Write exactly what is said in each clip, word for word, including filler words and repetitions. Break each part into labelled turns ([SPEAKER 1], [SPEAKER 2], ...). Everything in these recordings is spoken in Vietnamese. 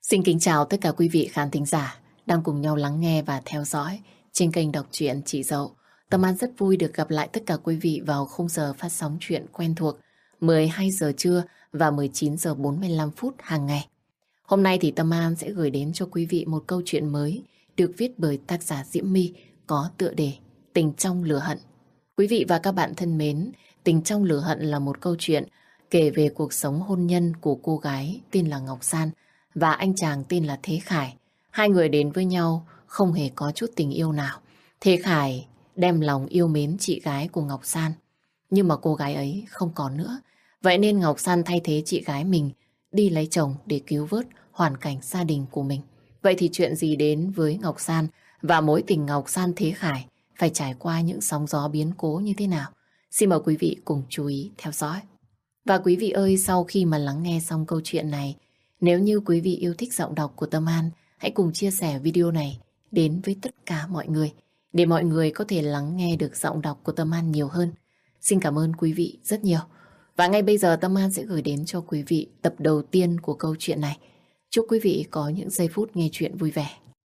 [SPEAKER 1] Xin kính chào tất cả quý vị khán thính giả đang cùng nhau lắng nghe và theo dõi trên kênh đọc truyện Chị Dậu. Tâm An rất vui được gặp lại tất cả quý vị vào khung giờ phát sóng truyện quen thuộc mười hai giờ trưa và mười chín giờ bốn mươi lăm phút hàng ngày. Hôm nay thì Tâm An sẽ gửi đến cho quý vị một câu chuyện mới được viết bởi tác giả Diễm My có tựa đề Tình trong lửa hận. Quý vị và các bạn thân mến, Tình trong lửa hận là một câu chuyện kể về cuộc sống hôn nhân của cô gái tên là Ngọc San và anh chàng tên là Thế Khải. Hai người đến với nhau không hề có chút tình yêu nào. Thế Khải đem lòng yêu mến chị gái của Ngọc San, nhưng mà cô gái ấy không còn nữa. Vậy nên Ngọc San thay thế chị gái mình đi lấy chồng để cứu vớt hoàn cảnh gia đình của mình. Vậy thì chuyện gì đến với Ngọc San và mối tình Ngọc San Thế Khải phải trải qua những sóng gió biến cố như thế nào? Xin mời quý vị cùng chú ý theo dõi. Và quý vị ơi, sau khi mà lắng nghe xong câu chuyện này, nếu như quý vị yêu thích giọng đọc của Tâm An, hãy cùng chia sẻ video này đến với tất cả mọi người để mọi người có thể lắng nghe được giọng đọc của Tâm An nhiều hơn. Xin cảm ơn quý vị rất nhiều. Và ngay bây giờ Tâm An sẽ gửi đến cho quý vị tập đầu tiên của câu chuyện này. Chúc quý vị có những giây phút nghe chuyện vui vẻ.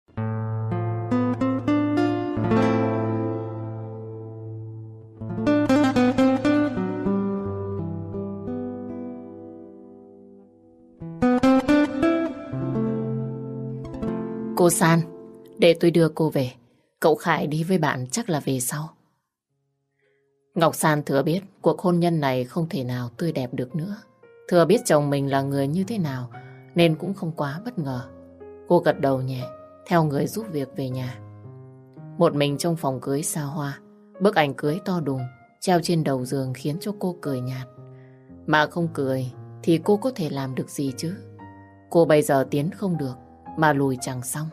[SPEAKER 1] Cô San, để tôi đưa cô về. Cậu Khải đi với bạn chắc là về sau. Ngọc San thừa biết cuộc hôn nhân này không thể nào tươi đẹp được nữa. Thừa biết chồng mình là người như thế nào nên cũng không quá bất ngờ. Cô gật đầu nhẹ, theo người giúp việc về nhà. Một mình trong phòng cưới xa hoa, bức ảnh cưới to đùng treo trên đầu giường khiến cho cô cười nhạt. Mà không cười thì cô có thể làm được gì chứ? Cô bây giờ tiến không được mà lùi chẳng xong.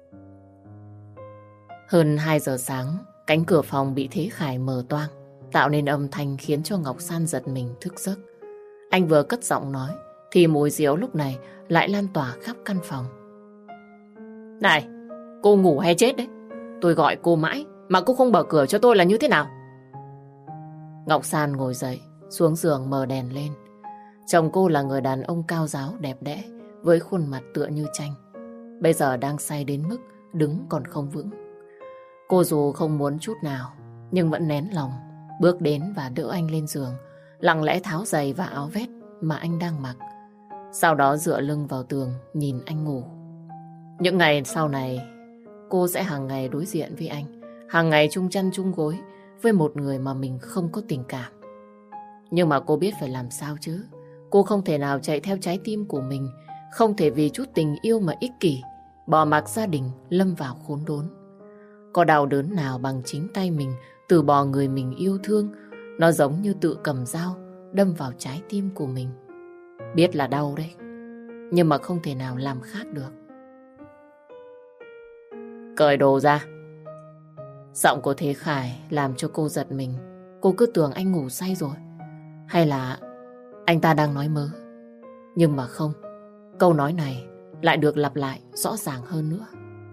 [SPEAKER 1] Hơn hai giờ sáng, cánh cửa phòng bị Thế Khải mở toang, tạo nên âm thanh khiến cho Ngọc San giật mình thức giấc. Anh vừa cất giọng nói, thì mùi rượu lúc này lại lan tỏa khắp căn phòng. Này, cô ngủ hay chết đấy? Tôi gọi cô mãi, mà cô không mở cửa cho tôi là như thế nào? Ngọc San ngồi dậy, xuống giường mở đèn lên. Chồng cô là người đàn ông cao ráo đẹp đẽ, với khuôn mặt tựa như tranh. Bây giờ đang say đến mức đứng còn không vững. Cô dù không muốn chút nào, nhưng vẫn nén lòng, bước đến và đỡ anh lên giường, lặng lẽ tháo giày và áo vest mà anh đang mặc. Sau đó dựa lưng vào tường, nhìn anh ngủ. Những ngày sau này, cô sẽ hàng ngày đối diện với anh, hàng ngày chung chăn chung gối với một người mà mình không có tình cảm. Nhưng mà cô biết phải làm sao chứ. Cô không thể nào chạy theo trái tim của mình, không thể vì chút tình yêu mà ích kỷ, bỏ mặc gia đình lâm vào khốn đốn. Có đau đớn nào bằng chính tay mình từ bỏ người mình yêu thương. Nó giống như tự cầm dao đâm vào trái tim của mình. Biết là đau đấy, nhưng mà không thể nào làm khác được. Cởi đồ ra. Giọng của Thế Khải làm cho cô giật mình. Cô cứ tưởng anh ngủ say rồi, hay là anh ta đang nói mớ. Nhưng mà không, câu nói này lại được lặp lại rõ ràng hơn nữa.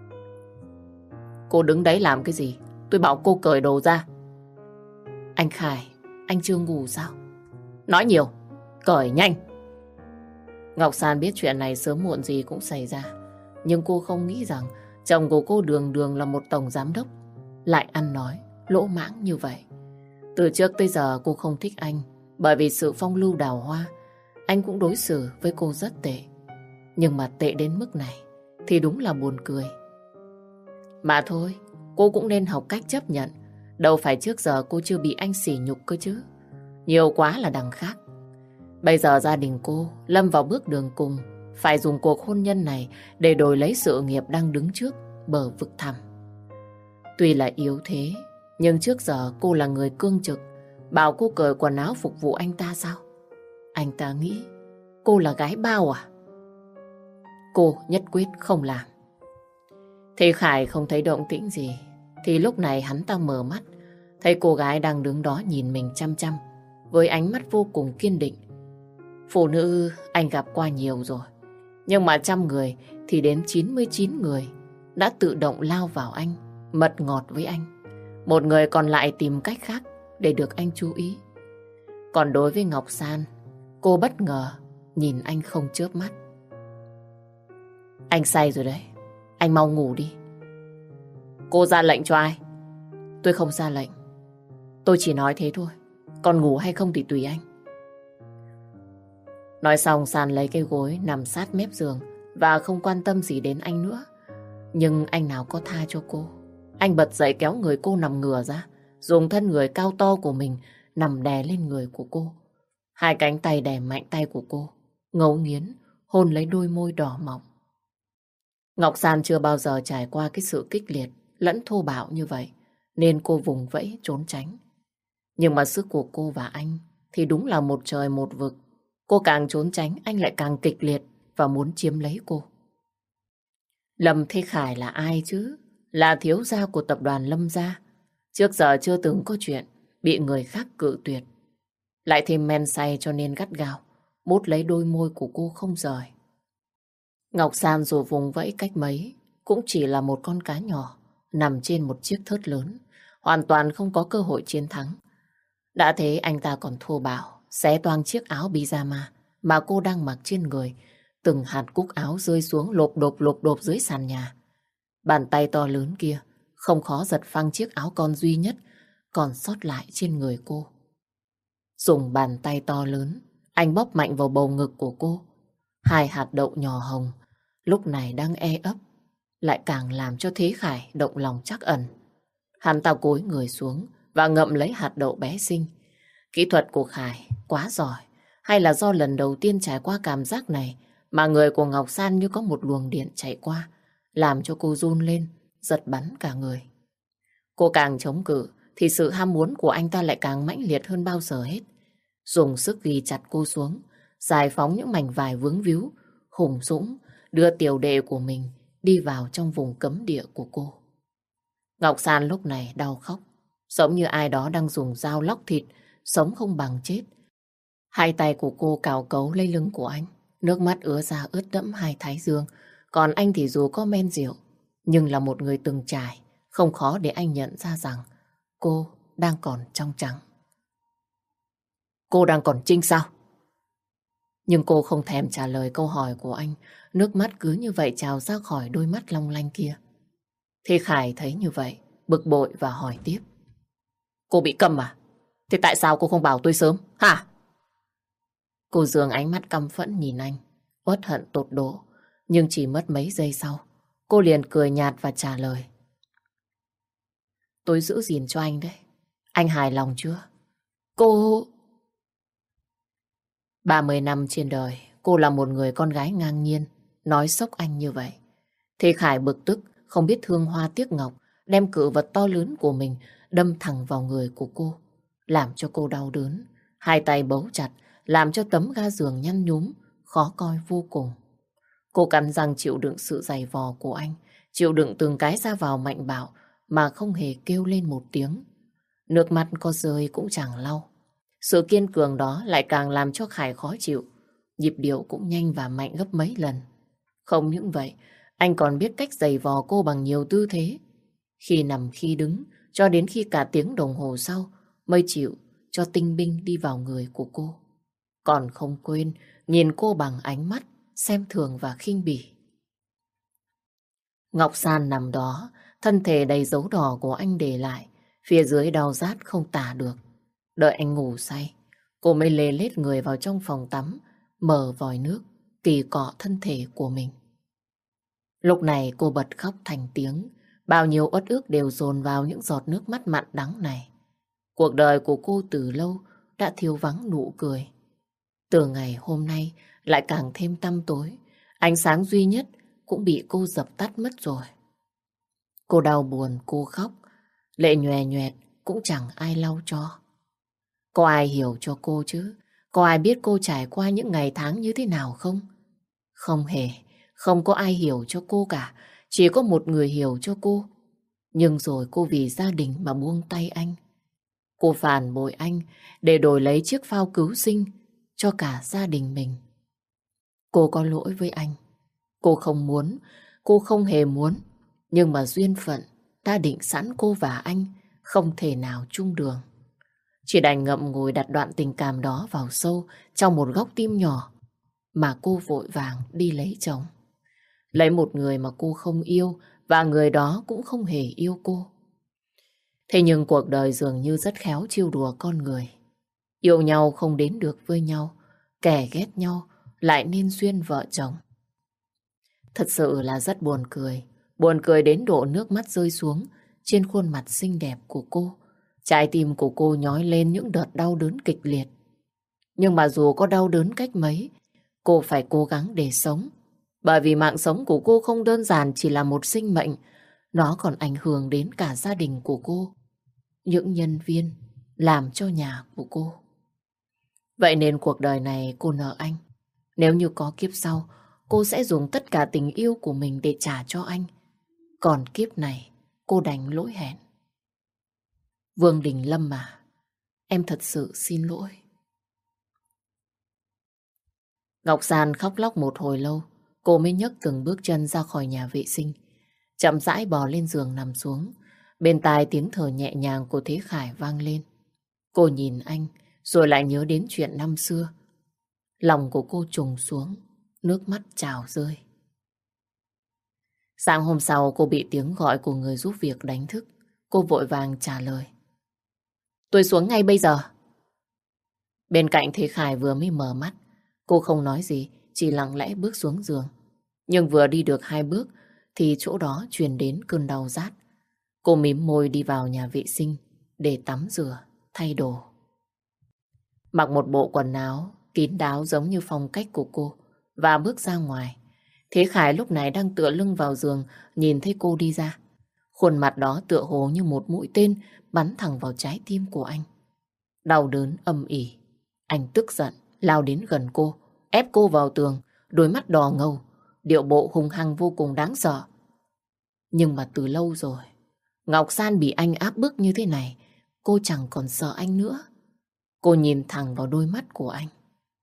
[SPEAKER 1] Cô đứng đấy làm cái gì? Tôi bảo cô cởi đồ ra. Anh Khải, anh chưa ngủ sao? Nói nhiều, cởi nhanh. Ngọc San biết chuyện này sớm muộn gì cũng xảy ra. Nhưng cô không nghĩ rằng chồng của cô đường đường là một tổng giám đốc lại ăn nói lỗ mãng như vậy. Từ trước tới giờ cô không thích anh, bởi vì sự phong lưu đào hoa. Anh cũng đối xử với cô rất tệ. Nhưng mà tệ đến mức này thì đúng là buồn cười. Mà thôi, cô cũng nên học cách chấp nhận. Đâu phải trước giờ cô chưa bị anh sỉ nhục cơ chứ. Nhiều quá là đằng khác. Bây giờ gia đình cô lâm vào bước đường cùng, phải dùng cuộc hôn nhân này để đổi lấy sự nghiệp đang đứng trước bờ vực thẳm. Tuy là yếu thế, nhưng trước giờ cô là người cương trực. Bảo cô cởi quần áo phục vụ anh ta sao? Anh ta nghĩ cô là gái bao à? Cô nhất quyết không làm. Thế Khải không thấy động tĩnh gì, thì lúc này hắn ta mở mắt, thấy cô gái đang đứng đó nhìn mình chăm chăm, với ánh mắt vô cùng kiên định. Phụ nữ anh gặp qua nhiều rồi, nhưng mà trăm người thì đến chín mươi chín người đã tự động lao vào anh, mật ngọt với anh. Một người còn lại tìm cách khác để được anh chú ý. Còn đối với Ngọc San, cô bất ngờ nhìn anh không chớp mắt. Anh say rồi đấy. Anh mau ngủ đi. Cô ra lệnh cho ai? Tôi không ra lệnh. Tôi chỉ nói thế thôi. Còn ngủ hay không thì tùy anh. Nói xong San lấy cái gối nằm sát mép giường và không quan tâm gì đến anh nữa. Nhưng anh nào có tha cho cô. Anh bật dậy kéo người cô nằm ngửa ra, dùng thân người cao to của mình nằm đè lên người của cô. Hai cánh tay đè mạnh tay của cô, ngấu nghiến, hôn lấy đôi môi đỏ mọng. Ngọc San chưa bao giờ trải qua cái sự kích liệt lẫn thô bạo như vậy, nên cô vùng vẫy trốn tránh. Nhưng mà sức của cô và anh thì đúng là một trời một vực. Cô càng trốn tránh, anh lại càng kịch liệt và muốn chiếm lấy cô. Lâm Thế Khải là ai chứ? Là thiếu gia của tập đoàn Lâm gia. Trước giờ chưa từng có chuyện bị người khác cự tuyệt. Lại thêm men say cho nên gắt gao bút lấy đôi môi của cô không rời. Ngọc San dù vùng vẫy cách mấy cũng chỉ là một con cá nhỏ nằm trên một chiếc thớt lớn, hoàn toàn không có cơ hội chiến thắng. Đã thế anh ta còn thô bạo xé toang chiếc áo pyjama mà cô đang mặc trên người. Từng hạt cúc áo rơi xuống lộp độp lộp độp dưới sàn nhà. Bàn tay to lớn kia không khó giật phăng chiếc áo con duy nhất còn sót lại trên người cô. Dùng bàn tay to lớn, anh bóp mạnh vào bầu ngực của cô. Hai hạt đậu nhỏ hồng lúc này đang e ấp lại càng làm cho Thế Khải động lòng trắc ẩn. Hắn ta cúi người xuống và ngậm lấy hạt đậu bé xinh. Kỹ thuật của Khải quá giỏi, hay là do lần đầu tiên trải qua cảm giác này mà người của Ngọc San như có một luồng điện chạy qua, làm cho cô run lên, giật bắn cả người. Cô càng chống cự thì sự ham muốn của anh ta lại càng mãnh liệt hơn bao giờ hết. Dùng sức ghi chặt cô xuống, giải phóng những mảnh vải vướng víu, hùng dũng đưa tiểu đệ của mình đi vào trong vùng cấm địa của cô. Ngọc San lúc này đau khóc, giống như ai đó đang dùng dao lóc thịt, sống không bằng chết. Hai tay của cô cào cấu lấy lưng của anh, nước mắt ứa ra ướt đẫm hai thái dương. Còn anh thì dù có men rượu, nhưng là một người từng trải, không khó để anh nhận ra rằng cô đang còn trong trắng. Cô đang còn trinh sao? Nhưng cô không thèm trả lời câu hỏi của anh, nước mắt cứ như vậy trào ra khỏi đôi mắt long lanh kia. Thế Khải thấy như vậy, bực bội và hỏi tiếp. Cô bị câm à? Thế tại sao cô không bảo tôi sớm, hả? Cô dường ánh mắt căm phẫn nhìn anh, uất hận tột độ. Nhưng chỉ mất mấy giây sau, cô liền cười nhạt và trả lời. Tôi giữ gìn cho anh đấy. Anh hài lòng chưa? Cô... ba mươi năm trên đời, cô là một người con gái ngang nhiên, nói xốc anh như vậy. Thế Khải bực tức, không biết thương hoa tiếc ngọc, đem cự vật to lớn của mình đâm thẳng vào người của cô, làm cho cô đau đớn. Hai tay bấu chặt, làm cho tấm ga giường nhăn nhúm, khó coi vô cùng. Cô cắn răng chịu đựng sự giày vò của anh, chịu đựng từng cái ra vào mạnh bạo mà không hề kêu lên một tiếng. Nước mắt có rơi cũng chẳng lau. Sự kiên cường đó lại càng làm cho Khải khó chịu. Nhịp điệu cũng nhanh và mạnh gấp mấy lần. Không những vậy, anh còn biết cách giày vò cô bằng nhiều tư thế. Khi nằm khi đứng, cho đến khi cả tiếng đồng hồ sau mới chịu cho tinh binh đi vào người của cô. Còn không quên nhìn cô bằng ánh mắt xem thường và khinh bỉ. Ngọc San nằm đó, thân thể đầy dấu đỏ của anh để lại, phía dưới đau rát không tả được. Đợi anh ngủ say, cô mới lê lết người vào trong phòng tắm, mở vòi nước, kỳ cọ thân thể của mình. Lúc này cô bật khóc thành tiếng, bao nhiêu uất ức đều dồn vào những giọt nước mắt mặn đắng này. Cuộc đời của cô từ lâu đã thiếu vắng nụ cười. Từ ngày hôm nay lại càng thêm tăm tối, ánh sáng duy nhất cũng bị cô dập tắt mất rồi. Cô đau buồn, cô khóc, lệ nhòe nhoẹt cũng chẳng ai lau cho. Có ai hiểu cho cô chứ? Có ai biết cô trải qua những ngày tháng như thế nào không? Không hề, không có ai hiểu cho cô cả. Chỉ có một người hiểu cho cô. Nhưng rồi cô vì gia đình mà buông tay anh. Cô phản bội anh để đổi lấy chiếc phao cứu sinh cho cả gia đình mình. Cô có lỗi với anh. Cô không muốn, cô không hề muốn. Nhưng mà duyên phận đã định sẵn cô và anh không thể nào chung đường. Chỉ đành ngậm ngùi đặt đoạn tình cảm đó vào sâu trong một góc tim nhỏ mà cô vội vàng đi lấy chồng. lấy một người mà cô không yêu và người đó cũng không hề yêu cô. Thế nhưng cuộc đời dường như rất khéo trêu đùa con người. Yêu nhau không đến được với nhau, kẻ ghét nhau lại nên duyên vợ chồng. Thật sự là rất buồn cười, buồn cười đến độ nước mắt rơi xuống trên khuôn mặt xinh đẹp của cô. Trái tim của cô nhói lên những đợt đau đớn kịch liệt. Nhưng mà dù có đau đớn cách mấy, cô phải cố gắng để sống. Bởi vì mạng sống của cô không đơn giản chỉ là một sinh mệnh, nó còn ảnh hưởng đến cả gia đình của cô, những nhân viên làm cho nhà của cô. Vậy nên cuộc đời này cô nợ anh. Nếu như có kiếp sau, cô sẽ dùng tất cả tình yêu của mình để trả cho anh. Còn kiếp này, cô đành lỗi hẹn. Vương Đình Lâm à, em thật sự xin lỗi. Ngọc San khóc lóc một hồi lâu, cô mới nhấc từng bước chân ra khỏi nhà vệ sinh. Chậm rãi bò lên giường nằm xuống. Bên tai tiếng thở nhẹ nhàng của Thế Khải vang lên. Cô nhìn anh, rồi lại nhớ đến chuyện năm xưa. Lòng của cô trùng xuống, nước mắt trào rơi. Sáng hôm sau cô bị tiếng gọi của người giúp việc đánh thức. Cô vội vàng trả lời. Tôi xuống ngay bây giờ. Bên cạnh Thế Khải vừa mới mở mắt. Cô không nói gì, chỉ lặng lẽ bước xuống giường. Nhưng vừa đi được hai bước thì chỗ đó truyền đến cơn đau rát. Cô mím môi đi vào nhà vệ sinh để tắm rửa, thay đồ. Mặc một bộ quần áo kín đáo giống như phong cách của cô và bước ra ngoài. Thế Khải lúc này đang tựa lưng vào giường, nhìn thấy cô đi ra. Khuôn mặt đó tựa hồ như một mũi tên bắn thẳng vào trái tim của anh. Đau đớn âm ỉ. Anh tức giận lao đến gần cô, ép cô vào tường, đôi mắt đỏ ngầu, điệu bộ hung hăng vô cùng đáng sợ. Nhưng mà từ lâu rồi, Ngọc San bị anh áp bức như thế này, cô chẳng còn sợ anh nữa. Cô nhìn thẳng vào đôi mắt của anh.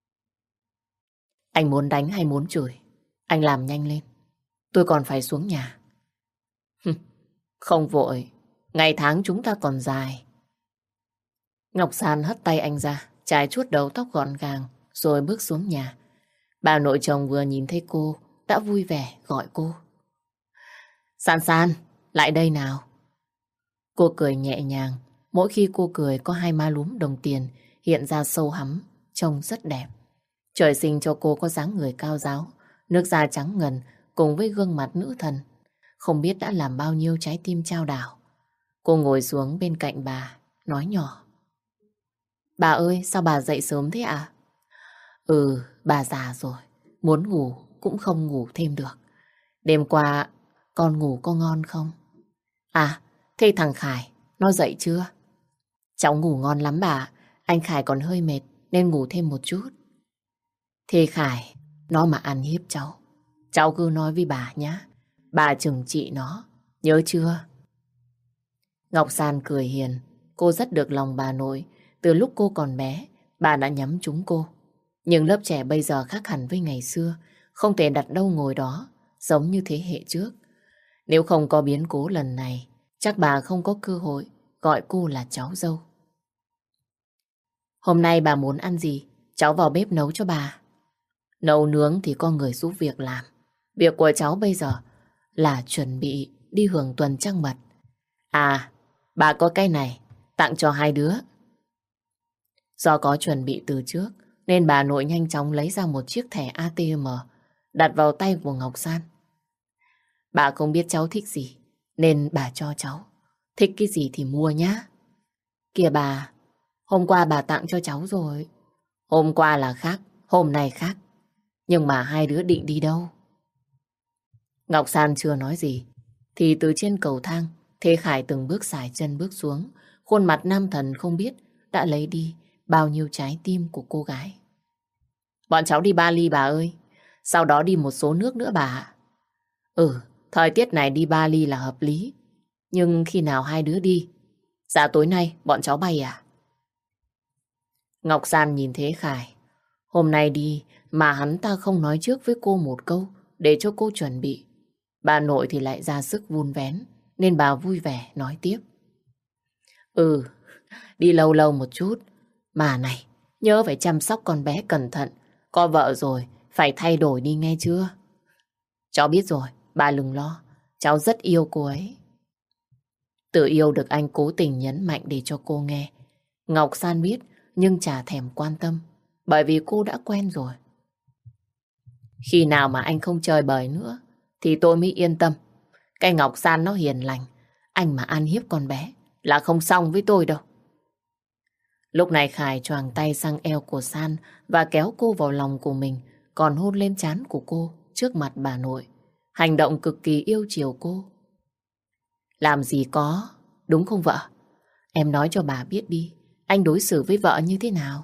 [SPEAKER 1] Anh muốn đánh hay muốn chửi? Anh làm nhanh lên. Tôi còn phải xuống nhà. Không vội, ngày tháng chúng ta còn dài. Ngọc San hất tay anh ra, chải chuốt đầu tóc gọn gàng, rồi bước xuống nhà. Bà nội chồng vừa nhìn thấy cô, đã vui vẻ gọi cô. San San, lại đây nào. Cô cười nhẹ nhàng, mỗi khi cô cười có hai má lúm đồng tiền hiện ra sâu hắm, trông rất đẹp. Trời sinh cho cô có dáng người cao ráo, nước da trắng ngần cùng với gương mặt nữ thần. Không biết đã làm bao nhiêu trái tim trao đảo. Cô ngồi xuống bên cạnh bà, nói nhỏ. Bà ơi, sao bà dậy sớm thế ạ? Ừ, bà già rồi, muốn ngủ cũng không ngủ thêm được. Đêm qua con ngủ có ngon không? À, thế thằng Khải, nó dậy chưa? Cháu ngủ ngon lắm bà, anh Khải còn hơi mệt nên ngủ thêm một chút. Thế Khải, nó mà ăn hiếp cháu, cháu cứ nói với bà nhá, bà trừng trị nó, nhớ chưa? Ngọc San cười hiền, cô rất được lòng bà nội. Từ lúc cô còn bé, bà đã nhắm trúng cô. Nhưng lớp trẻ bây giờ khác hẳn với ngày xưa, không thể đặt đâu ngồi đó, giống như thế hệ trước. Nếu không có biến cố lần này, chắc bà không có cơ hội gọi cô là cháu dâu. Hôm nay bà muốn ăn gì? Cháu vào bếp nấu cho bà. Nấu nướng thì có người giúp việc làm. Việc của cháu bây giờ là chuẩn bị đi hưởng tuần trăng mật. À, bà có cái này, tặng cho hai đứa. Do có chuẩn bị từ trước, nên bà nội nhanh chóng lấy ra một chiếc thẻ a tê em, đặt vào tay của Ngọc San. Bà không biết cháu thích gì, nên bà cho cháu. Thích cái gì thì mua nhá. Kìa bà, hôm qua bà tặng cho cháu rồi. Hôm qua là khác, hôm nay khác. Nhưng mà hai đứa định đi đâu? Ngọc San chưa nói gì, thì từ trên cầu thang, Thế Khải từng bước xài chân bước xuống. Khuôn mặt nam thần không biết đã lấy đi bao nhiêu trái tim của cô gái. Bọn cháu đi Bali bà ơi. Sau đó đi một số nước nữa bà ạ. Ừ, thời tiết này đi Bali là hợp lý. Nhưng khi nào hai đứa đi? Dạ tối nay bọn cháu bay à? Ngọc San nhìn Thế Khải. Hôm nay đi mà hắn ta không nói trước với cô một câu để cho cô chuẩn bị. Bà nội thì lại ra sức vun vén, nên bà vui vẻ nói tiếp. Ừ, đi lâu lâu một chút. Mà này, nhớ phải chăm sóc con bé cẩn thận. Có vợ rồi, phải thay đổi đi nghe chưa? Cháu biết rồi, bà đừng lo. Cháu rất yêu cô ấy. Tự yêu được anh cố tình nhấn mạnh để cho cô nghe. Ngọc San biết nhưng chả thèm quan tâm, bởi vì cô đã quen rồi. Khi nào mà anh không chơi bời nữa thì tôi mới yên tâm. Cái Ngọc San nó hiền lành, anh mà ăn hiếp con bé là không xong với tôi đâu. Lúc này Khải choàng tay sang eo của San và kéo cô vào lòng của mình, còn hôn lên trán của cô trước mặt bà nội. Hành động cực kỳ yêu chiều cô. Làm gì có, đúng không vợ? Em nói cho bà biết đi, anh đối xử với vợ như thế nào?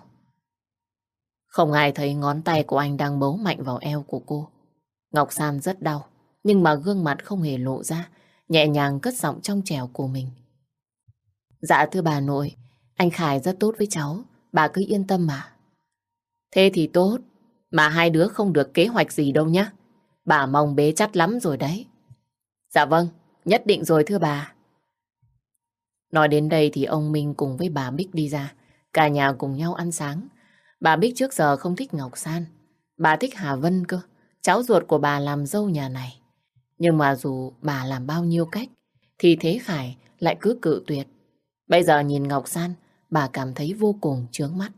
[SPEAKER 1] Không ai thấy ngón tay của anh đang bấu mạnh vào eo của cô. Ngọc San rất đau, nhưng mà gương mặt không hề lộ ra, nhẹ nhàng cất giọng trong trẻo của mình. Dạ thưa bà nội, anh Khải rất tốt với cháu, bà cứ yên tâm mà. Thế thì tốt, mà hai đứa không được kế hoạch gì đâu nhá. Bà mong bế chắt lắm rồi đấy. Dạ vâng, nhất định rồi thưa bà. Nói đến đây thì ông Minh cùng với bà Bích đi ra, cả nhà cùng nhau ăn sáng. Bà Bích trước giờ không thích Ngọc San, bà thích Hà Vân cơ, cháu ruột của bà làm dâu nhà này. Nhưng mà dù bà làm bao nhiêu cách, thì Thế Khải lại cứ cự tuyệt. Bây giờ nhìn Ngọc San, bà cảm thấy vô cùng chướng mắt.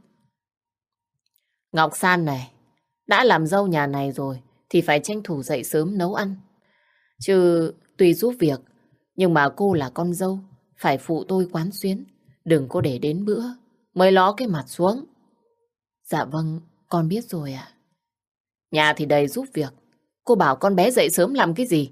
[SPEAKER 1] Ngọc San này, đã làm dâu nhà này rồi, thì phải tranh thủ dậy sớm nấu ăn. Chứ tuy giúp việc, nhưng mà cô là con dâu, phải phụ tôi quán xuyến. Đừng có để đến bữa mới ló cái mặt xuống. Dạ vâng, con biết rồi ạ. Nhà thì đầy giúp việc, cô bảo con bé dậy sớm làm cái gì?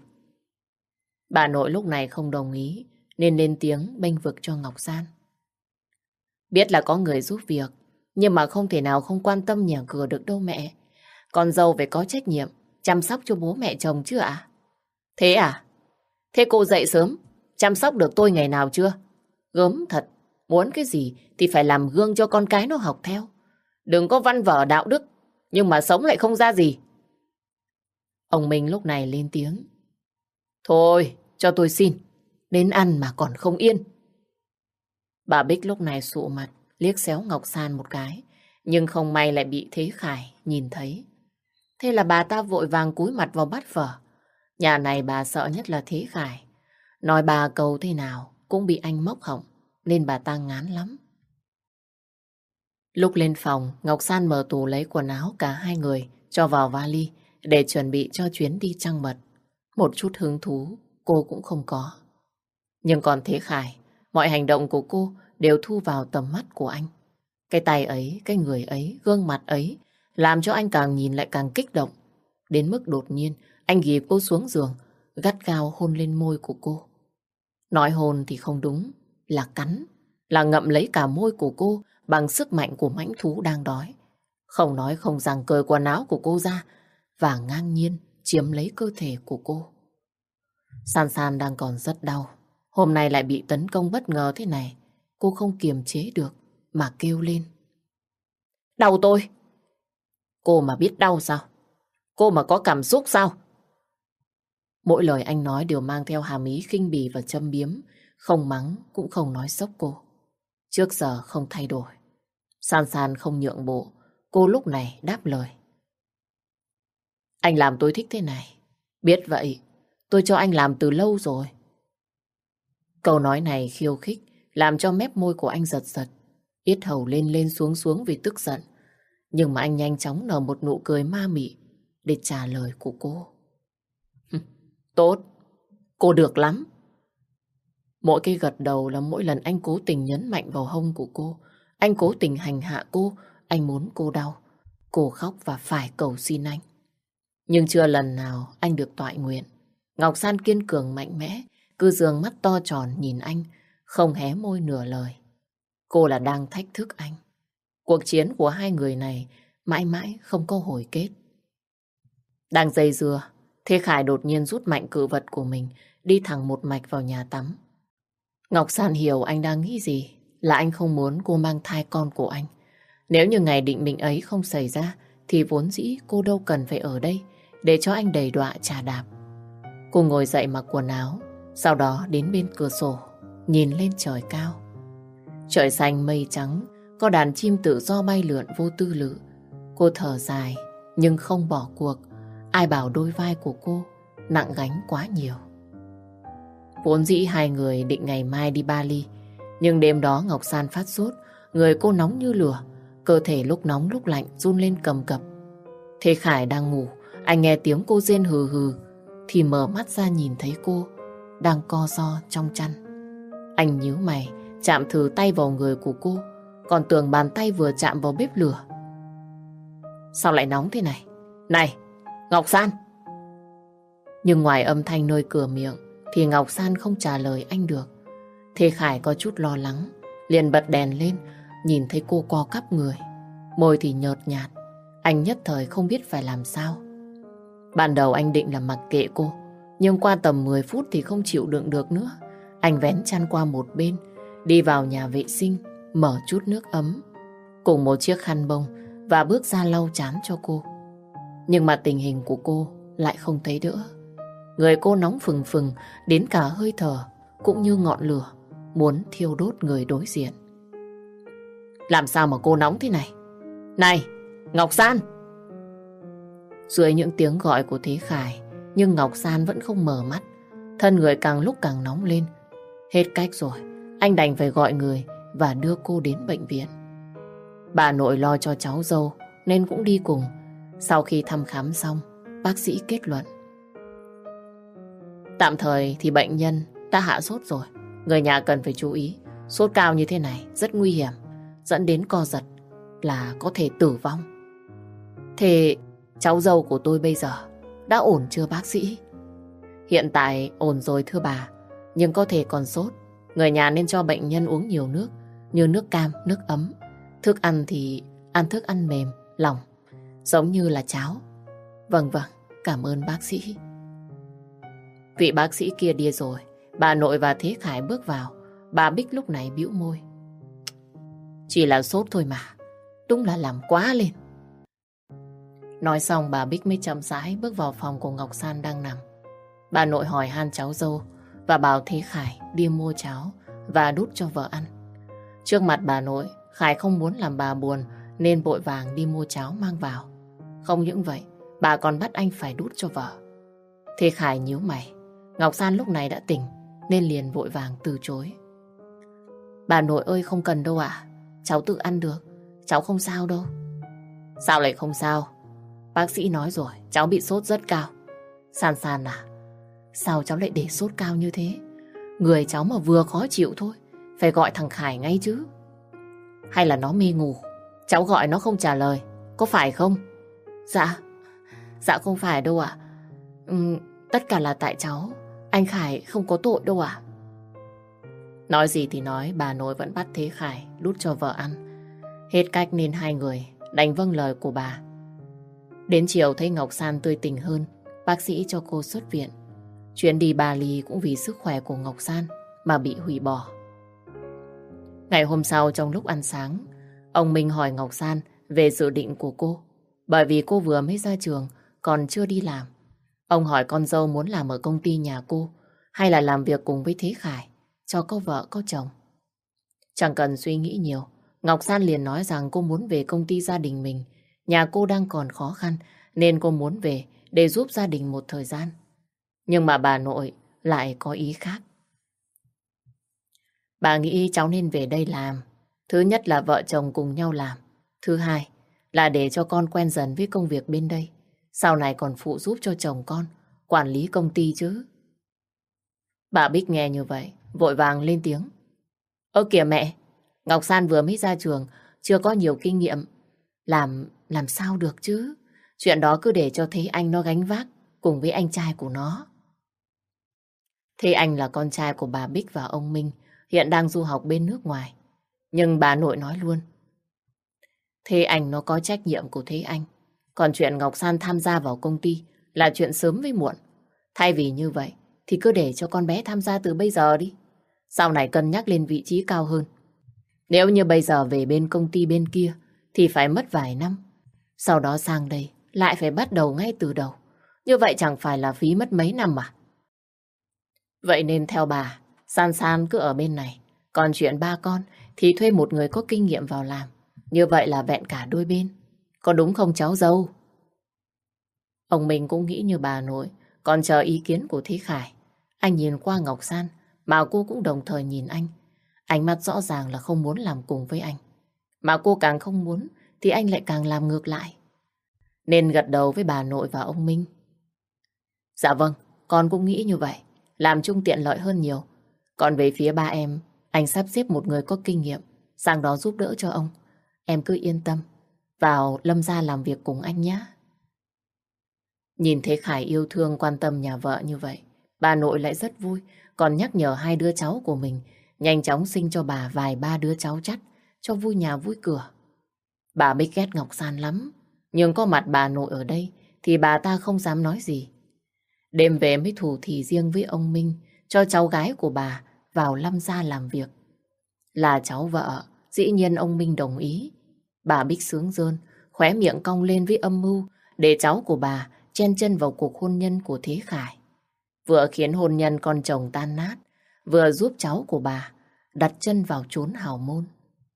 [SPEAKER 1] Bà nội lúc này không đồng ý, nên lên tiếng bênh vực cho Ngọc San. Biết là có người giúp việc, nhưng mà không thể nào không quan tâm nhà cửa được đâu mẹ. Con dâu phải có trách nhiệm, chăm sóc cho bố mẹ chồng chứ ạ? Thế à? Thế cô dậy sớm, chăm sóc được tôi ngày nào chưa? Gớm thật, muốn cái gì thì phải làm gương cho con cái nó học theo. Đừng có văn vở đạo đức, nhưng mà sống lại không ra gì. Ông Minh lúc này lên tiếng. Thôi, cho tôi xin, đến ăn mà còn không yên. Bà Bích lúc này sụ mặt, liếc xéo Ngọc San một cái, nhưng không may lại bị Thế Khải nhìn thấy. Thế là bà ta vội vàng cúi mặt vào bát phở. Nhà này bà sợ nhất là Thế Khải. Nói bà câu thế nào cũng bị anh móc họng, nên bà ta ngán lắm. Lúc lên phòng, Ngọc San mở tủ lấy quần áo cả hai người cho vào vali để chuẩn bị cho chuyến đi trăng mật. Một chút hứng thú cô cũng không có. Nhưng còn Thế Khải, mọi hành động của cô đều thu vào tầm mắt của anh. Cái tay ấy, cái người ấy, gương mặt ấy làm cho anh càng nhìn lại càng kích động. Đến mức đột nhiên anh ghì cô xuống giường, gắt gao hôn lên môi của cô. Nói hôn thì không đúng, là cắn, là ngậm lấy cả môi của cô bằng sức mạnh của mãnh thú đang đói. Không nói không rằng cởi quần áo của cô ra và ngang nhiên chiếm lấy cơ thể của cô. San San đang còn rất đau. Hôm nay lại bị tấn công bất ngờ thế này. Cô không kiềm chế được mà kêu lên. Đau tôi? Cô mà biết đau sao? Cô mà có cảm xúc sao? Mỗi lời anh nói đều mang theo hàm ý khinh bỉ và châm biếm. Không mắng cũng không nói sốc cô. Trước giờ không thay đổi. San San không nhượng bộ. Cô lúc này đáp lời. Anh làm tôi thích thế này. Biết vậy, tôi cho anh làm từ lâu rồi. Câu nói này khiêu khích, làm cho mép môi của anh giật giật. Yết hầu lên lên xuống xuống vì tức giận. Nhưng mà anh nhanh chóng nở một nụ cười ma mị để trả lời của cô. Tốt, cô được lắm. Mỗi cái gật đầu là mỗi lần anh cố tình nhấn mạnh vào hông của cô. Anh cố tình hành hạ cô, anh muốn cô đau. Cô khóc và phải cầu xin anh. Nhưng chưa lần nào anh được toại nguyện. Ngọc San kiên cường mạnh mẽ, cứ giương mắt to tròn nhìn anh, không hé môi nửa lời. Cô là đang thách thức anh. Cuộc chiến của hai người này mãi mãi không có hồi kết. Đang dây dưa, Thế Khải đột nhiên rút mạnh cự vật của mình, đi thẳng một mạch vào nhà tắm. Ngọc San hiểu anh đang nghĩ gì, là anh không muốn cô mang thai con của anh. Nếu như ngày định mệnh ấy không xảy ra, thì vốn dĩ cô đâu cần phải ở đây để cho anh đầy đọa trà đạp. Cô ngồi dậy mặc quần áo, sau đó đến bên cửa sổ, nhìn lên trời cao. Trời xanh mây trắng, có đàn chim tự do bay lượn vô tư lự. Cô thở dài, nhưng không bỏ cuộc. Ai bảo đôi vai của cô nặng gánh quá nhiều. Vốn dĩ hai người định ngày mai đi Bali, nhưng đêm đó Ngọc San phát sốt, người cô nóng như lửa, cơ thể lúc nóng lúc lạnh run lên cầm cập. Thế Khải đang ngủ, anh nghe tiếng cô rên hừ hừ, thì mở mắt ra nhìn thấy cô đang co ro trong chăn. Anh nhíu mày, chạm thử tay vào người của cô, còn tưởng bàn tay vừa chạm vào bếp lửa. Sao lại nóng thế này? Này, Ngọc San! Nhưng ngoài âm thanh nơi cửa miệng thì Ngọc San không trả lời anh được. Thế Khải có chút lo lắng, liền bật đèn lên, nhìn thấy cô co cắp người, môi thì nhợt nhạt. Anh nhất thời không biết phải làm sao. Ban đầu anh định là mặc kệ cô, nhưng qua tầm mười phút thì không chịu đựng được nữa. Anh vén chăn qua một bên, đi vào nhà vệ sinh, mở chút nước ấm cùng một chiếc khăn bông và bước ra lau trán cho cô. Nhưng mà tình hình của cô lại không thấy đỡ. Người cô nóng phừng phừng, đến cả hơi thở cũng như ngọn lửa muốn thiêu đốt người đối diện. Làm sao mà cô nóng thế này? Này, Ngọc San! Dưới những tiếng gọi của Thế Khải, nhưng Ngọc San vẫn không mở mắt. Thân người càng lúc càng nóng lên. Hết cách rồi, anh đành phải gọi người và đưa cô đến bệnh viện. Bà nội lo cho cháu dâu nên cũng đi cùng. Sau khi thăm khám xong, bác sĩ kết luận: tạm thời thì bệnh nhân đã hạ sốt rồi. Người nhà cần phải chú ý. Sốt cao như thế này rất nguy hiểm, dẫn đến co giật là có thể tử vong. Thế cháu dâu của tôi bây giờ đã ổn chưa bác sĩ? Hiện tại ổn rồi thưa bà, nhưng có thể còn sốt. Người nhà nên cho bệnh nhân uống nhiều nước, như nước cam, nước ấm. Thức ăn thì ăn thức ăn mềm, lỏng, giống như là cháo. Vâng vâng, cảm ơn bác sĩ. Vị bác sĩ kia đi rồi, bà nội và Thế Khải bước vào. Bà Bích lúc này bĩu môi: chỉ là sốt thôi mà, đúng là làm quá lên. Nói xong bà Bích mới chậm rãi bước vào phòng của Ngọc San đang nằm. Bà nội hỏi han cháu dâu và bảo Thế Khải đi mua cháo và đút cho vợ ăn. Trước mặt bà nội, Khải không muốn làm bà buồn nên vội vàng đi mua cháo mang vào. Không những vậy, bà còn bắt anh phải đút cho vợ. Thế Khải nhíu mày. Ngọc San lúc này đã tỉnh nên liền vội vàng từ chối. Bà nội ơi, không cần đâu ạ. Cháu tự ăn được, cháu không sao đâu. Sao lại không sao? Bác sĩ nói rồi, cháu bị sốt rất cao. San San à, sao cháu lại để sốt cao như thế? Người cháu mà vừa khó chịu thôi, phải gọi thằng Khải ngay chứ. Hay là nó mê ngủ, cháu gọi nó không trả lời, có phải không? Dạ, dạ không phải đâu ạ. Ừ, tất cả là tại cháu, anh Khải không có tội đâu ạ. Nói gì thì nói, bà nội vẫn bắt Thế Khải đút cho vợ ăn. Hết cách nên hai người đành vâng lời của bà. Đến chiều thấy Ngọc San tươi tỉnh hơn, bác sĩ cho cô xuất viện. Chuyến đi Bali cũng vì sức khỏe của Ngọc San mà bị hủy bỏ. Ngày hôm sau trong lúc ăn sáng, ông Minh hỏi Ngọc San về dự định của cô. Bởi vì cô vừa mới ra trường, còn chưa đi làm. Ông hỏi con dâu muốn làm ở công ty nhà cô hay là làm việc cùng với Thế Khải, cho có vợ có chồng. Chẳng cần suy nghĩ nhiều, Ngọc San liền nói rằng cô muốn về công ty gia đình mình. Nhà cô đang còn khó khăn nên cô muốn về để giúp gia đình một thời gian. Nhưng mà bà nội lại có ý khác. Bà nghĩ cháu nên về đây làm. Thứ nhất là vợ chồng cùng nhau làm. Thứ hai là để cho con quen dần với công việc bên đây. Sau này còn phụ giúp cho chồng con quản lý công ty chứ. Bà Bích nghe như vậy, vội vàng lên tiếng. Ơ kìa mẹ, Ngọc San vừa mới ra trường, chưa có nhiều kinh nghiệm. Làm, làm sao được chứ? Chuyện đó cứ để cho Thế Anh nó gánh vác cùng với anh trai của nó. Thế Anh là con trai của bà Bích và ông Minh, hiện đang du học bên nước ngoài. Nhưng bà nội nói luôn, Thế Anh nó có trách nhiệm của Thế Anh. Còn chuyện Ngọc San tham gia vào công ty là chuyện sớm với muộn. Thay vì như vậy thì cứ để cho con bé tham gia từ bây giờ đi. Sau này cân nhắc lên vị trí cao hơn. Nếu như bây giờ về bên công ty bên kia thì phải mất vài năm. Sau đó sang đây lại phải bắt đầu ngay từ đầu. Như vậy chẳng phải là phí mất mấy năm à? Vậy nên theo bà, San San cứ ở bên này. Còn chuyện ba con thì thuê một người có kinh nghiệm vào làm. Như vậy là vẹn cả đôi bên. Có đúng không cháu dâu? Ông mình cũng nghĩ như bà nội. Còn chờ ý kiến của Thế Khải. Anh nhìn qua Ngọc San mà cô cũng đồng thời nhìn anh. Ánh mắt rõ ràng là không muốn làm cùng với anh. Mà cô càng không muốn thì anh lại càng làm ngược lại. Nên gật đầu với bà nội và ông Minh. Dạ vâng, con cũng nghĩ như vậy. Làm chung tiện lợi hơn nhiều. Còn về phía ba em, anh sắp xếp một người có kinh nghiệm sang đó giúp đỡ cho ông. Em cứ yên tâm, vào Lâm gia làm việc cùng anh nhé. Nhìn thấy Khải yêu thương quan tâm nhà vợ như vậy, bà nội lại rất vui, còn nhắc nhở hai đứa cháu của mình nhanh chóng sinh cho bà vài ba đứa cháu chắt, cho vui nhà vui cửa. Bà biết ghét Ngọc San lắm, nhưng có mặt bà nội ở đây thì bà ta không dám nói gì. Đêm về mới thủ thỉ riêng với ông Minh cho cháu gái của bà vào Lâm gia làm việc. Là cháu vợ, dĩ nhiên ông Minh đồng ý. Bà Bích sướng rơn, khóe miệng cong lên với âm mưu để cháu của bà chen chân vào cuộc hôn nhân của Thế Khải. Vừa khiến hôn nhân con chồng tan nát, vừa giúp cháu của bà đặt chân vào chốn hào môn.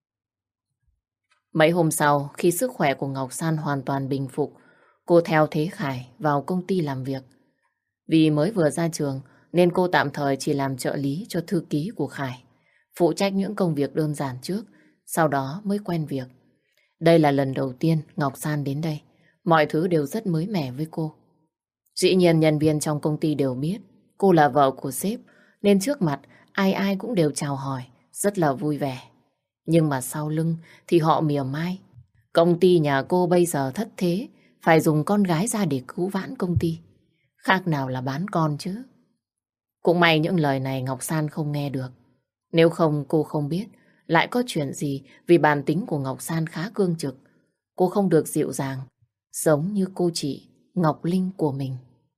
[SPEAKER 1] Mấy hôm sau, khi sức khỏe của Ngọc San hoàn toàn bình phục, cô theo Thế Khải vào công ty làm việc. Vì mới vừa ra trường nên cô tạm thời chỉ làm trợ lý cho thư ký của Khải, phụ trách những công việc đơn giản trước, sau đó mới quen việc. Đây là lần đầu tiên Ngọc San đến đây, mọi thứ đều rất mới mẻ với cô. Dĩ nhiên nhân viên trong công ty đều biết cô là vợ của sếp, nên trước mặt ai ai cũng đều chào hỏi, rất là vui vẻ. Nhưng mà sau lưng thì họ mỉa mai. Công ty nhà cô bây giờ thất thế, phải dùng con gái ra để cứu vãn công ty. Khác nào là bán con chứ. Cũng may những lời này Ngọc San không nghe được. Nếu không cô không biết lại có chuyện gì, vì bản tính của Ngọc San khá cương trực. Cô không được dịu dàng, giống như cô chị Ngọc Linh của mình.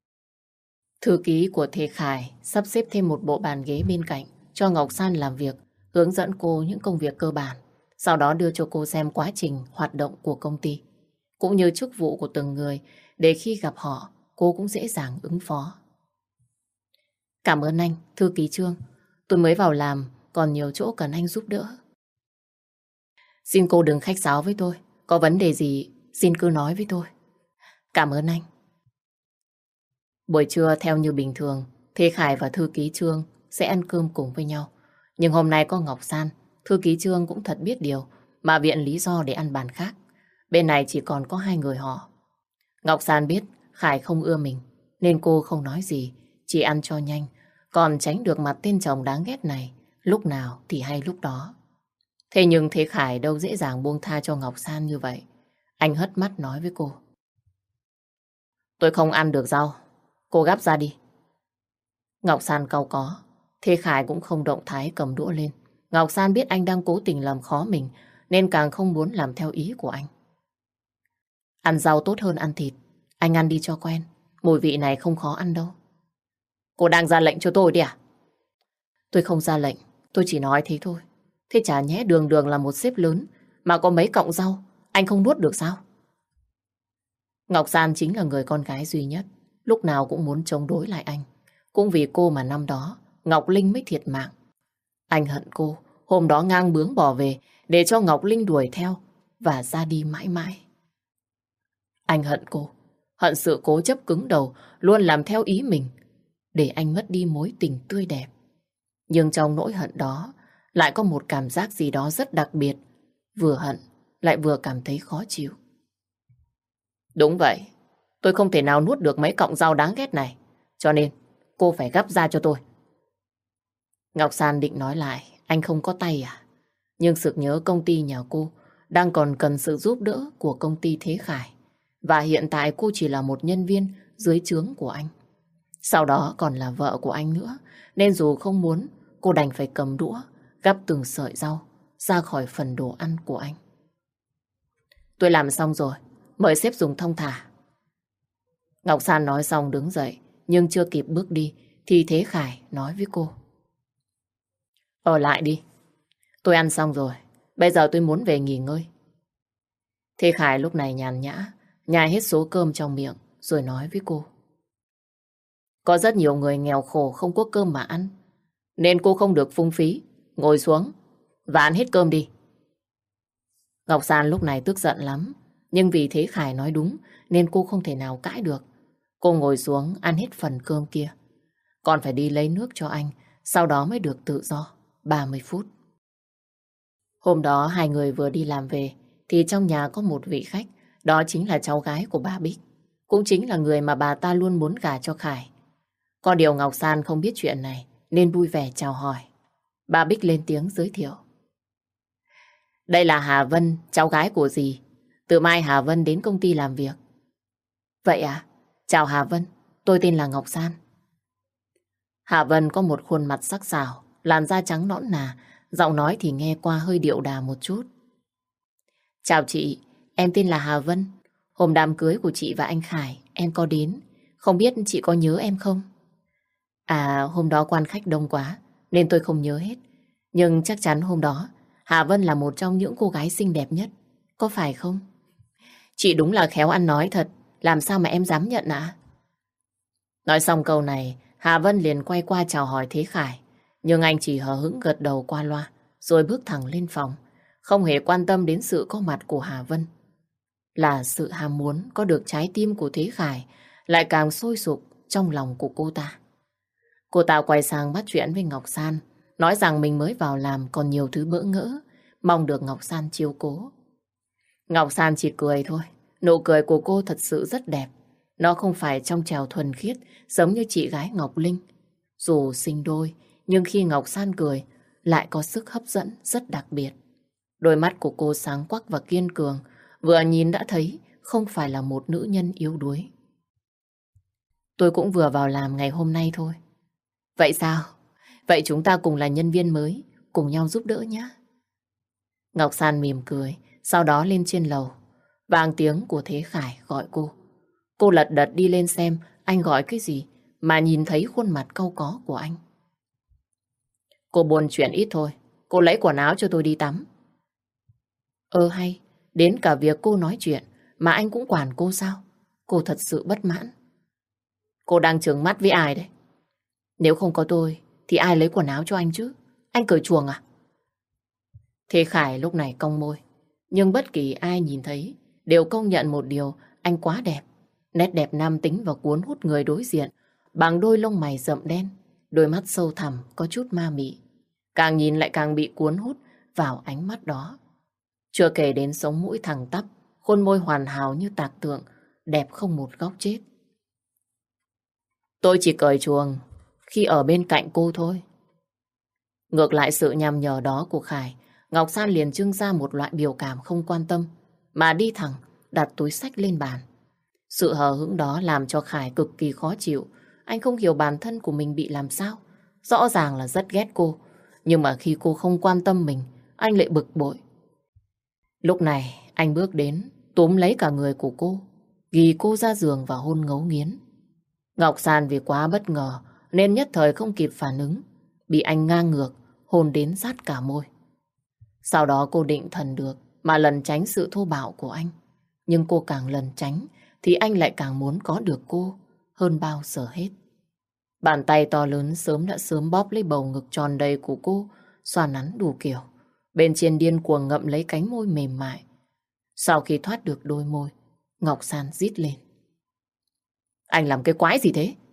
[SPEAKER 1] Thư ký của Thế Khải sắp xếp thêm một bộ bàn ghế bên cạnh cho Ngọc San làm việc, hướng dẫn cô những công việc cơ bản, sau đó đưa cho cô xem quá trình hoạt động của công ty, cũng như chức vụ của từng người, để khi gặp họ, cô cũng dễ dàng ứng phó. Cảm ơn anh, thư ký Trương. Tôi mới vào làm, còn nhiều chỗ cần anh giúp đỡ. Xin cô đừng khách sáo với tôi. Có vấn đề gì, xin cứ nói với tôi. Cảm ơn anh. Buổi trưa theo như bình thường, Thế Khải và thư ký Trương sẽ ăn cơm cùng với nhau. Nhưng hôm nay có Ngọc San, thư ký Trương cũng thật biết điều mà viện lý do để ăn bàn khác. Bên này chỉ còn có hai người họ. Ngọc San biết Khải không ưa mình nên cô không nói gì, chỉ ăn cho nhanh, còn tránh được mặt tên chồng đáng ghét này, lúc nào thì hay lúc đó. Thế nhưng Thế Khải đâu dễ dàng buông tha cho Ngọc San như vậy. Anh hất mắt nói với cô. Tôi không ăn được rau, cô gắp ra đi. Ngọc San cau có, Thế Khải cũng không động thái cầm đũa lên. Ngọc San biết anh đang cố tình làm khó mình nên càng không muốn làm theo ý của anh. Ăn rau tốt hơn ăn thịt, anh ăn đi cho quen, mùi vị này không khó ăn đâu. Cô đang ra lệnh cho tôi đi à? Tôi không ra lệnh, tôi chỉ nói thế thôi. Thế chả nhẽ đường đường là một sếp lớn mà có mấy cọng rau, anh không nuốt được sao? Ngọc San chính là người con gái duy nhất, lúc nào cũng muốn chống đối lại anh. Cũng vì cô mà năm đó, Ngọc Linh mới thiệt mạng. Anh hận cô, hôm đó ngang bướng bỏ về để cho Ngọc Linh đuổi theo và ra đi mãi mãi. Anh hận cô, hận sự cố chấp cứng đầu, luôn làm theo ý mình, để anh mất đi mối tình tươi đẹp. Nhưng trong nỗi hận đó, lại có một cảm giác gì đó rất đặc biệt. Vừa hận, lại vừa cảm thấy khó chịu. Đúng vậy, tôi không thể nào nuốt được mấy cọng rau đáng ghét này. Cho nên, cô phải gắp ra cho tôi. Ngọc San định nói lại, anh không có tay à? Nhưng sực nhớ công ty nhà cô đang còn cần sự giúp đỡ của công ty Thế Khải. Và hiện tại cô chỉ là một nhân viên dưới trướng của anh. Sau đó còn là vợ của anh nữa. Nên dù không muốn, cô đành phải cầm đũa, gắp từng sợi rau ra khỏi phần đồ ăn của anh. Tôi làm xong rồi, mời sếp dùng thong thả. Ngọc San nói xong đứng dậy, nhưng chưa kịp bước đi thì Thế Khải nói với cô. Ở lại đi, tôi ăn xong rồi, bây giờ tôi muốn về nghỉ ngơi. Thế Khải lúc này nhàn nhã, nhai hết số cơm trong miệng rồi nói với cô. Có rất nhiều người nghèo khổ không có cơm mà ăn, nên cô không được phung phí. Ngồi xuống và ăn hết cơm đi. Ngọc San lúc này tức giận lắm, nhưng vì Thế Khải nói đúng nên cô không thể nào cãi được. Cô ngồi xuống ăn hết phần cơm kia. Còn phải đi lấy nước cho anh, sau đó mới được tự do. ba mươi phút. Hôm đó hai người vừa đi làm về, thì trong nhà có một vị khách, đó chính là cháu gái của bà Bích. Cũng chính là người mà bà ta luôn muốn gả cho Khải. Có điều Ngọc San không biết chuyện này, nên vui vẻ chào hỏi. Bà Bích lên tiếng giới thiệu. Đây là Hà Vân, cháu gái của dì. Từ mai Hà Vân đến công ty làm việc. Vậy à? Chào Hà Vân, tôi tên là Ngọc San. Hà Vân có một khuôn mặt sắc sảo, làn da trắng nõn nà, giọng nói thì nghe qua hơi điệu đà một chút. Chào chị, em tên là Hà Vân. Hôm đám cưới của chị và anh Khải, em có đến. Không biết chị có nhớ em không? À, hôm đó quan khách đông quá, nên tôi không nhớ hết. Nhưng chắc chắn hôm đó, Hà Vân là một trong những cô gái xinh đẹp nhất. Có phải không? Chị đúng là khéo ăn nói thật. Làm sao mà em dám nhận ạ? Nói xong câu này, Hà Vân liền quay qua chào hỏi Thế Khải. Nhưng anh chỉ hờ hững gật đầu qua loa, rồi bước thẳng lên phòng, không hề quan tâm đến sự có mặt của Hà Vân. Là sự ham muốn có được trái tim của Thế Khải lại càng sôi sục trong lòng của cô ta. Cô ta quay sang bắt chuyện với Ngọc San, nói rằng mình mới vào làm còn nhiều thứ bỡ ngỡ, mong được Ngọc San chiếu cố. Ngọc San chỉ cười thôi, nụ cười của cô thật sự rất đẹp. Nó không phải trong trẻo thuần khiết giống như chị gái Ngọc Linh. Dù sinh đôi, nhưng khi Ngọc San cười lại có sức hấp dẫn rất đặc biệt. Đôi mắt của cô sáng quắc và kiên cường, vừa nhìn đã thấy không phải là một nữ nhân yếu đuối. Tôi cũng vừa vào làm ngày hôm nay thôi. Vậy sao? Vậy chúng ta cùng là nhân viên mới, cùng nhau giúp đỡ nhé. Ngọc San mỉm cười, sau đó lên trên lầu. Vang tiếng của Thế Khải gọi cô. Cô lật đật đi lên xem anh gọi cái gì, mà nhìn thấy khuôn mặt cau có của anh. Cô buồn chuyện ít thôi, cô lấy quần áo cho tôi đi tắm. Ơ hay, đến cả việc cô nói chuyện mà anh cũng quản cô sao? Cô thật sự bất mãn. Cô đang trừng mắt với ai đấy? Nếu không có tôi thì ai lấy quần áo cho anh chứ? Anh cởi chuồng à? Thế Khải lúc này cong môi, nhưng bất kỳ ai nhìn thấy đều công nhận một điều, anh quá đẹp. Nét đẹp nam tính và cuốn hút người đối diện bằng đôi lông mày rậm đen, đôi mắt sâu thẳm có chút ma mị. Càng nhìn lại càng bị cuốn hút vào ánh mắt đó. Chưa kể đến sống mũi thẳng tắp, khuôn môi hoàn hảo như tạc tượng, đẹp không một góc chết. Tôi chỉ cởi chuồng khi ở bên cạnh cô thôi. Ngược lại sự nhằm nhở đó của Khải, Ngọc San liền trưng ra một loại biểu cảm không quan tâm, mà đi thẳng đặt túi xách lên bàn. Sự hờ hững đó làm cho Khải cực kỳ khó chịu. Anh không hiểu bản thân của mình bị làm sao. Rõ ràng là rất ghét cô, nhưng mà khi cô không quan tâm mình, anh lại bực bội. Lúc này anh bước đến, túm lấy cả người của cô, ghi cô ra giường và hôn ngấu nghiến. Ngọc San vì quá bất ngờ nên nhất thời không kịp phản ứng, bị anh ngang ngược hôn đến sát cả môi. Sau đó cô định thần được mà lẩn tránh sự thô bạo của anh. Nhưng cô càng lẩn tránh thì anh lại càng muốn có được cô hơn bao giờ hết. Bàn tay to lớn sớm đã sớm bóp lấy bầu ngực tròn đầy của cô, xoa nắn đủ kiểu. Bên trên điên cuồng ngậm lấy cánh môi mềm mại. Sau khi thoát được đôi môi, Ngọc San rít lên. Anh làm cái quái gì thế?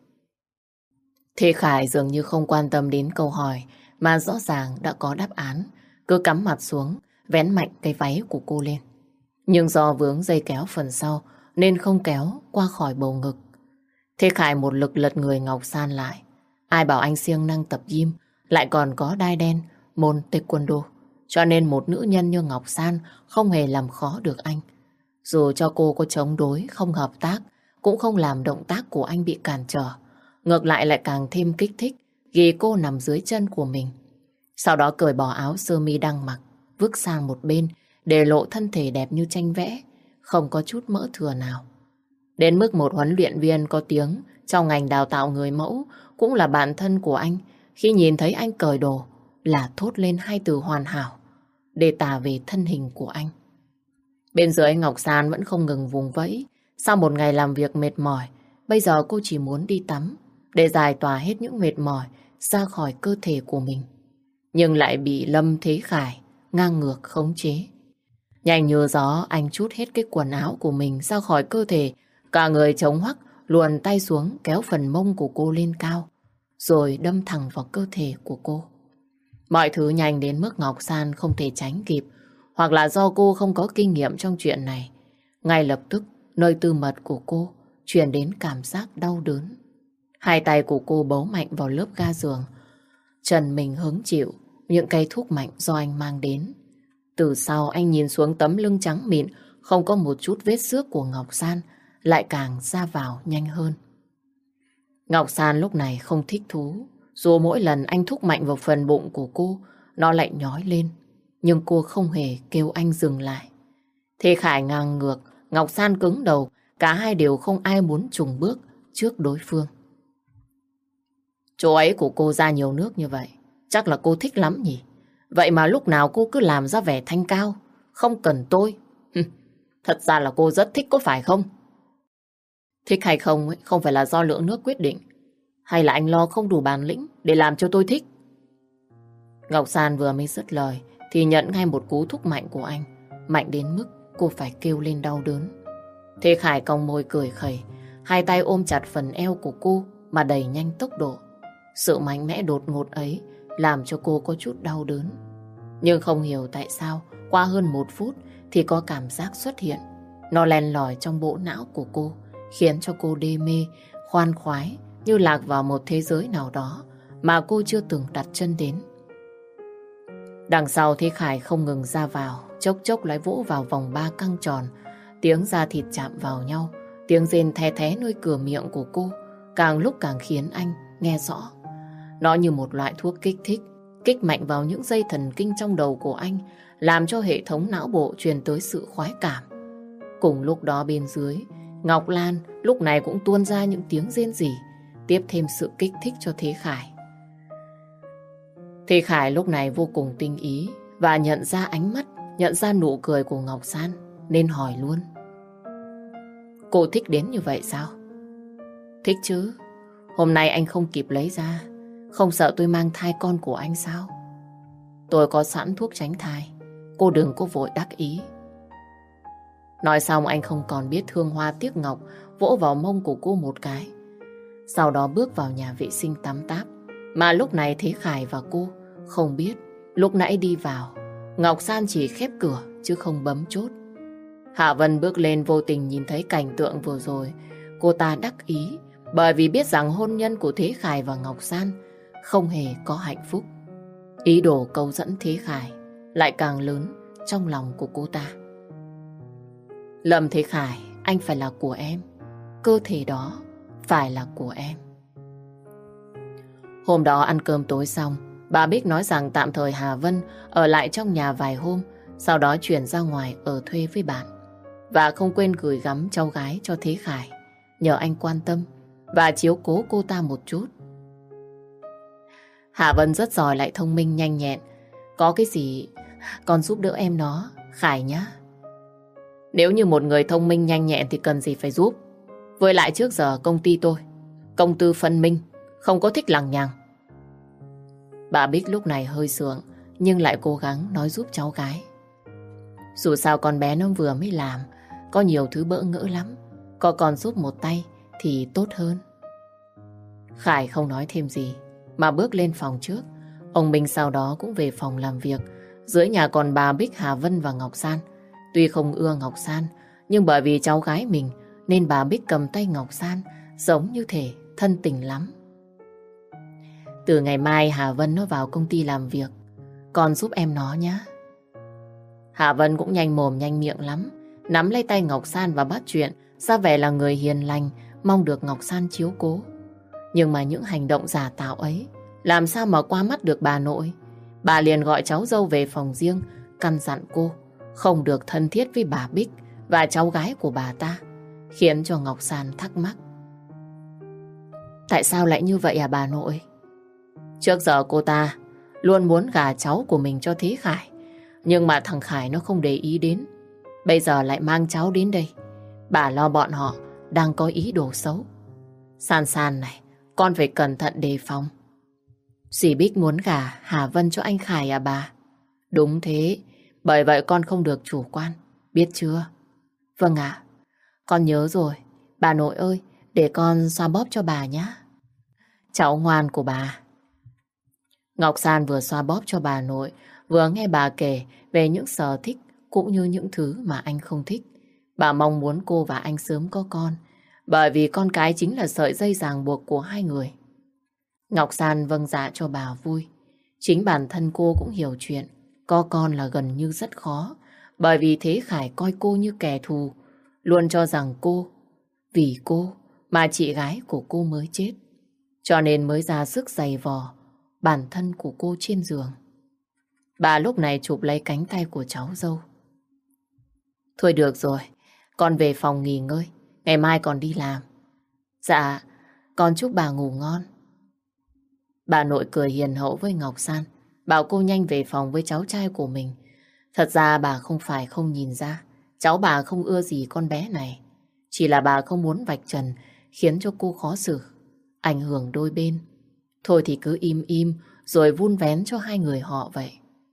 [SPEAKER 1] Thế Khải dường như không quan tâm đến câu hỏi, mà rõ ràng đã có đáp án. Cứ cắm mặt xuống, vén mạnh cái váy của cô lên. Nhưng do vướng dây kéo phần sau nên không kéo qua khỏi bầu ngực. Thế Khải một lực lật người Ngọc San lại. Ai bảo anh siêng năng tập gym, lại còn có đai đen, môn taekwondo. Cho nên một nữ nhân như Ngọc San không hề làm khó được anh. Dù cho cô có chống đối, không hợp tác, cũng không làm động tác của anh bị cản trở. Ngược lại lại càng thêm kích thích, ghi cô nằm dưới chân của mình. Sau đó cởi bỏ áo sơ mi đang mặc, vứt sang một bên, để lộ thân thể đẹp như tranh vẽ, không có chút mỡ thừa nào. Đến mức một huấn luyện viên có tiếng trong ngành đào tạo người mẫu, cũng là bạn thân của anh, khi nhìn thấy anh cởi đồ là thốt lên hai từ hoàn hảo để tả về thân hình của anh. Bên dưới Ngọc San vẫn không ngừng vùng vẫy. Sau một ngày làm việc mệt mỏi, bây giờ cô chỉ muốn đi tắm để giải tỏa hết những mệt mỏi ra khỏi cơ thể của mình. Nhưng lại bị Lâm Thế Khải ngang ngược khống chế. Nhanh như gió anh trút hết cái quần áo của mình ra khỏi cơ thể, cả người trống hoắc luồn tay xuống kéo phần mông của cô lên cao, rồi đâm thẳng vào cơ thể của cô. Mọi thứ nhanh đến mức Ngọc San không thể tránh kịp, hoặc là do cô không có kinh nghiệm trong chuyện này. Ngay lập tức, nơi tư mật của cô truyền đến cảm giác đau đớn. Hai tay của cô bấu mạnh vào lớp ga giường. Trần mình hứng chịu những cây thuốc mạnh do anh mang đến. Từ sau anh nhìn xuống tấm lưng trắng mịn, không có một chút vết xước của Ngọc San, lại càng ra vào nhanh hơn. Ngọc San lúc này không thích thú. Dù mỗi lần anh thúc mạnh vào phần bụng của cô, nó lại nhói lên. Nhưng cô không hề kêu anh dừng lại. Thế Khải ngang ngược, Ngọc San cứng đầu. Cả hai đều không ai muốn chùng bước trước đối phương. Chỗ ấy của cô ra nhiều nước như vậy, chắc là cô thích lắm nhỉ? Vậy mà lúc nào cô cứ làm ra vẻ thanh cao, không cần tôi. Thật ra là cô rất thích có phải không? Thích hay không ấy, không phải là do lượng nước quyết định. Hay là anh lo không đủ bản lĩnh để làm cho tôi thích? Ngọc San vừa mới dứt lời thì nhận ngay một cú thúc mạnh của anh. Mạnh đến mức cô phải kêu lên đau đớn. Thế Khải cong môi cười khẩy, hai tay ôm chặt phần eo của cô mà đẩy nhanh tốc độ. Sự mạnh mẽ đột ngột ấy làm cho cô có chút đau đớn. Nhưng không hiểu tại sao qua hơn một phút thì có cảm giác xuất hiện. Nó len lỏi trong bộ não của cô, khiến cho cô đê mê, khoan khoái, như lạc vào một thế giới nào đó mà cô chưa từng đặt chân đến. Đằng sau Thế Khải không ngừng ra vào, chốc chốc lại vỗ vào vòng ba căng tròn. Tiếng da thịt chạm vào nhau, tiếng rên the thé nơi cửa miệng của cô càng lúc càng khiến anh nghe rõ. Nó như một loại thuốc kích thích, kích mạnh vào những dây thần kinh trong đầu của anh, làm cho hệ thống não bộ truyền tới sự khoái cảm. Cùng lúc đó bên dưới, Ngọc Lan lúc này cũng tuôn ra những tiếng rên rỉ, tiếp thêm sự kích thích cho Thế Khải. Thế Khải lúc này vô cùng tinh ý và nhận ra ánh mắt, nhận ra nụ cười của Ngọc San, nên hỏi luôn. Cô thích đến như vậy sao? Thích chứ. Hôm nay anh không kịp lấy ra, không sợ tôi mang thai con của anh sao? Tôi có sẵn thuốc tránh thai, cô đừng có vội đắc ý. Nói xong anh không còn biết thương hoa tiếc ngọc, vỗ vào mông của cô một cái. Sau đó bước vào nhà vệ sinh tắm táp. Mà lúc này Thế Khải và cô không biết lúc nãy đi vào, Ngọc San chỉ khép cửa chứ không bấm chốt. Hạ Vân bước lên vô tình nhìn thấy cảnh tượng vừa rồi. Cô ta đắc ý bởi vì biết rằng hôn nhân của Thế Khải và Ngọc San không hề có hạnh phúc. Ý đồ câu dẫn Thế Khải lại càng lớn trong lòng của cô ta. Lâm Thế Khải, anh phải là của em. Cơ thể đó phải là của em. Hôm đó ăn cơm tối xong, bà Bích nói rằng tạm thời Hà Vân ở lại trong nhà vài hôm, sau đó chuyển ra ngoài ở thuê với bạn. Và không quên gửi gắm cháu gái cho Thế Khải, nhờ anh quan tâm và chiếu cố cô ta một chút. Hà Vân rất giỏi lại thông minh nhanh nhẹn. Có cái gì con giúp đỡ em nó, Khải nhá. Nếu như một người thông minh nhanh nhẹn thì cần gì phải giúp. Với lại trước giờ công ty tôi, công tư phân minh, không có thích lằng nhằng. Bà Bích lúc này hơi sượng, nhưng lại cố gắng nói giúp cháu gái. Dù sao con bé nó vừa mới làm, có nhiều thứ bỡ ngỡ lắm. Có còn giúp một tay thì tốt hơn. Khải không nói thêm gì, mà bước lên phòng trước. Ông Minh sau đó cũng về phòng làm việc. Dưới nhà còn bà Bích, Hà Vân và Ngọc San. Tuy không ưa Ngọc San, nhưng bởi vì cháu gái mình nên bà Bích cầm tay Ngọc San giống như thể thân tình lắm. Từ ngày mai Hà Vân nó vào công ty làm việc, con giúp em nó nhé. Hà Vân cũng nhanh mồm nhanh miệng lắm, nắm lấy tay Ngọc San và bắt chuyện, ra vẻ là người hiền lành, mong được Ngọc San chiếu cố. Nhưng mà những hành động giả tạo ấy làm sao mà qua mắt được bà nội. Bà liền gọi cháu dâu về phòng riêng, căn dặn cô không được thân thiết với bà Bích và cháu gái của bà ta, khiến cho Ngọc San thắc mắc. Tại sao lại như vậy à bà nội? Trước giờ cô ta luôn muốn gả cháu của mình cho Thế Khải, nhưng mà thằng Khải nó không để ý đến. Bây giờ lại mang cháu đến đây. Bà lo bọn họ đang có ý đồ xấu. San San này, con phải cẩn thận đề phòng. Dì Bích muốn gả Hà Vân cho anh Khải à bà? Đúng thế, bởi vậy con không được chủ quan, biết chưa? Vâng ạ, con nhớ rồi. Bà nội ơi, Để con xoa bóp cho bà nhé. Cháu ngoan của bà. Ngọc San vừa xoa bóp cho bà nội, vừa nghe bà kể về những sở thích cũng như những thứ mà anh không thích. Bà mong muốn cô và anh sớm có con, bởi vì con cái chính là sợi dây ràng buộc của hai người. Ngọc San vâng dạ cho bà vui. Chính bản thân cô cũng hiểu chuyện có con là gần như rất khó, bởi vì Thế Khải coi cô như kẻ thù, luôn cho rằng cô, vì cô mà chị gái của cô mới chết, cho nên mới ra sức giày vò bản thân của cô trên giường. Bà lúc này chụp lấy cánh tay của cháu dâu. Thôi được rồi, con về phòng nghỉ ngơi, ngày mai còn đi làm. Dạ, con chúc bà ngủ ngon. Bà nội cười hiền hậu với Ngọc San, bảo cô nhanh về phòng với cháu trai của mình. Thật ra bà không phải không nhìn ra, cháu bà không ưa gì con bé này. Chỉ là bà không muốn vạch trần, khiến cho cô khó xử, ảnh hưởng đôi bên. Thôi thì cứ im im, rồi vun vén cho hai người họ vậy.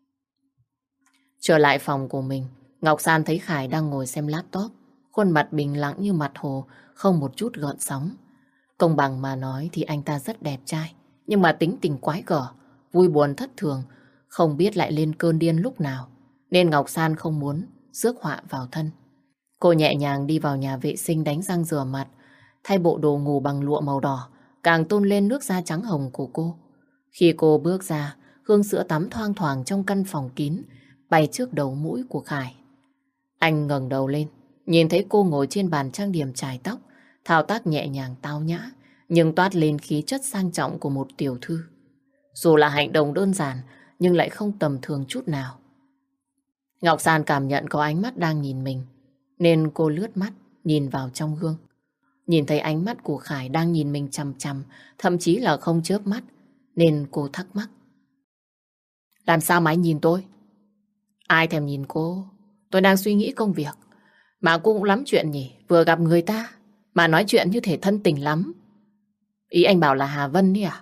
[SPEAKER 1] Trở lại phòng của mình, Ngọc San thấy Khải đang ngồi xem laptop, khuôn mặt bình lặng như mặt hồ, không một chút gợn sóng. Công bằng mà nói thì anh ta rất đẹp trai, nhưng mà tính tình quái gở, vui buồn thất thường, không biết lại lên cơn điên lúc nào, nên Ngọc San không muốn rước họa vào thân. Cô nhẹ nhàng đi vào nhà vệ sinh đánh răng rửa mặt, thay bộ đồ ngủ bằng lụa màu đỏ, càng tôn lên nước da trắng hồng của cô. Khi cô bước ra, hương sữa tắm thoang thoảng trong căn phòng kín, bay trước đầu mũi của Khải. Anh ngẩng đầu lên, nhìn thấy cô ngồi trên bàn trang điểm chải tóc, thao tác nhẹ nhàng tao nhã, nhưng toát lên khí chất sang trọng của một tiểu thư. Dù là hành động đơn giản, nhưng lại không tầm thường chút nào. Ngọc San cảm nhận có ánh mắt đang nhìn mình, nên cô lướt mắt, nhìn vào trong gương. Nhìn thấy ánh mắt của Khải đang nhìn mình chằm chằm, thậm chí là không chớp mắt, nên cô thắc mắc. Làm sao mà anh nhìn tôi? Ai thèm nhìn cô? Tôi đang suy nghĩ công việc. Mà cô cũng lắm chuyện nhỉ, vừa gặp người ta mà nói chuyện như thể thân tình lắm. Ý anh bảo là Hà Vân đi à?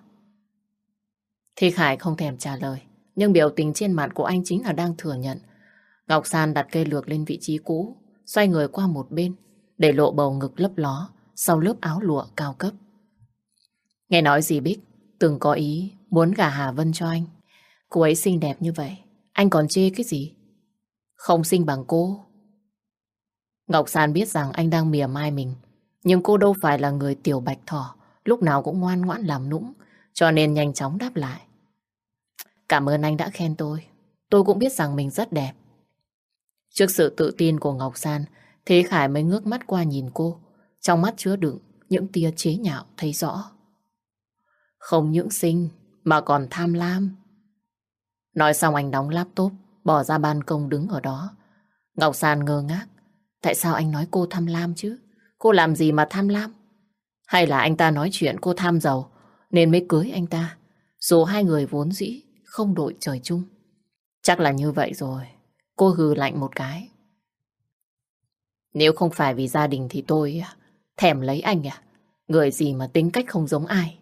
[SPEAKER 1] Thì Khải không thèm trả lời, nhưng biểu tình trên mặt của anh chính là đang thừa nhận. Ngọc San đặt cây lược lên vị trí cũ, xoay người qua một bên, để lộ bầu ngực lấp ló sau lớp áo lụa cao cấp. Nghe nói dì Bích từng có ý muốn gả Hà Vân cho anh. Cô ấy xinh đẹp như vậy, anh còn chê cái gì? Không xinh bằng cô. Ngọc San biết rằng anh đang mỉa mai mình, nhưng cô đâu phải là người tiểu bạch thỏ, lúc nào cũng ngoan ngoãn làm nũng, cho nên nhanh chóng đáp lại. Cảm ơn anh đã khen tôi. Tôi cũng biết rằng mình rất đẹp. Trước sự tự tin của Ngọc San, Thế Khải mới ngước mắt qua nhìn cô, trong mắt chứa đựng những tia chế nhạo thấy rõ. Không những xinh mà còn tham lam. Nói xong anh đóng laptop, bỏ ra ban công đứng ở đó. Ngọc San ngơ ngác. Tại sao anh nói cô tham lam chứ? Cô làm gì mà tham lam? Hay là anh ta nói chuyện cô tham giàu nên mới cưới anh ta, dù hai người vốn dĩ không đội trời chung? Chắc là như vậy rồi. Cô hừ lạnh một cái. Nếu không phải vì gia đình thì tôi thèm lấy anh à? Người gì mà tính cách không giống ai.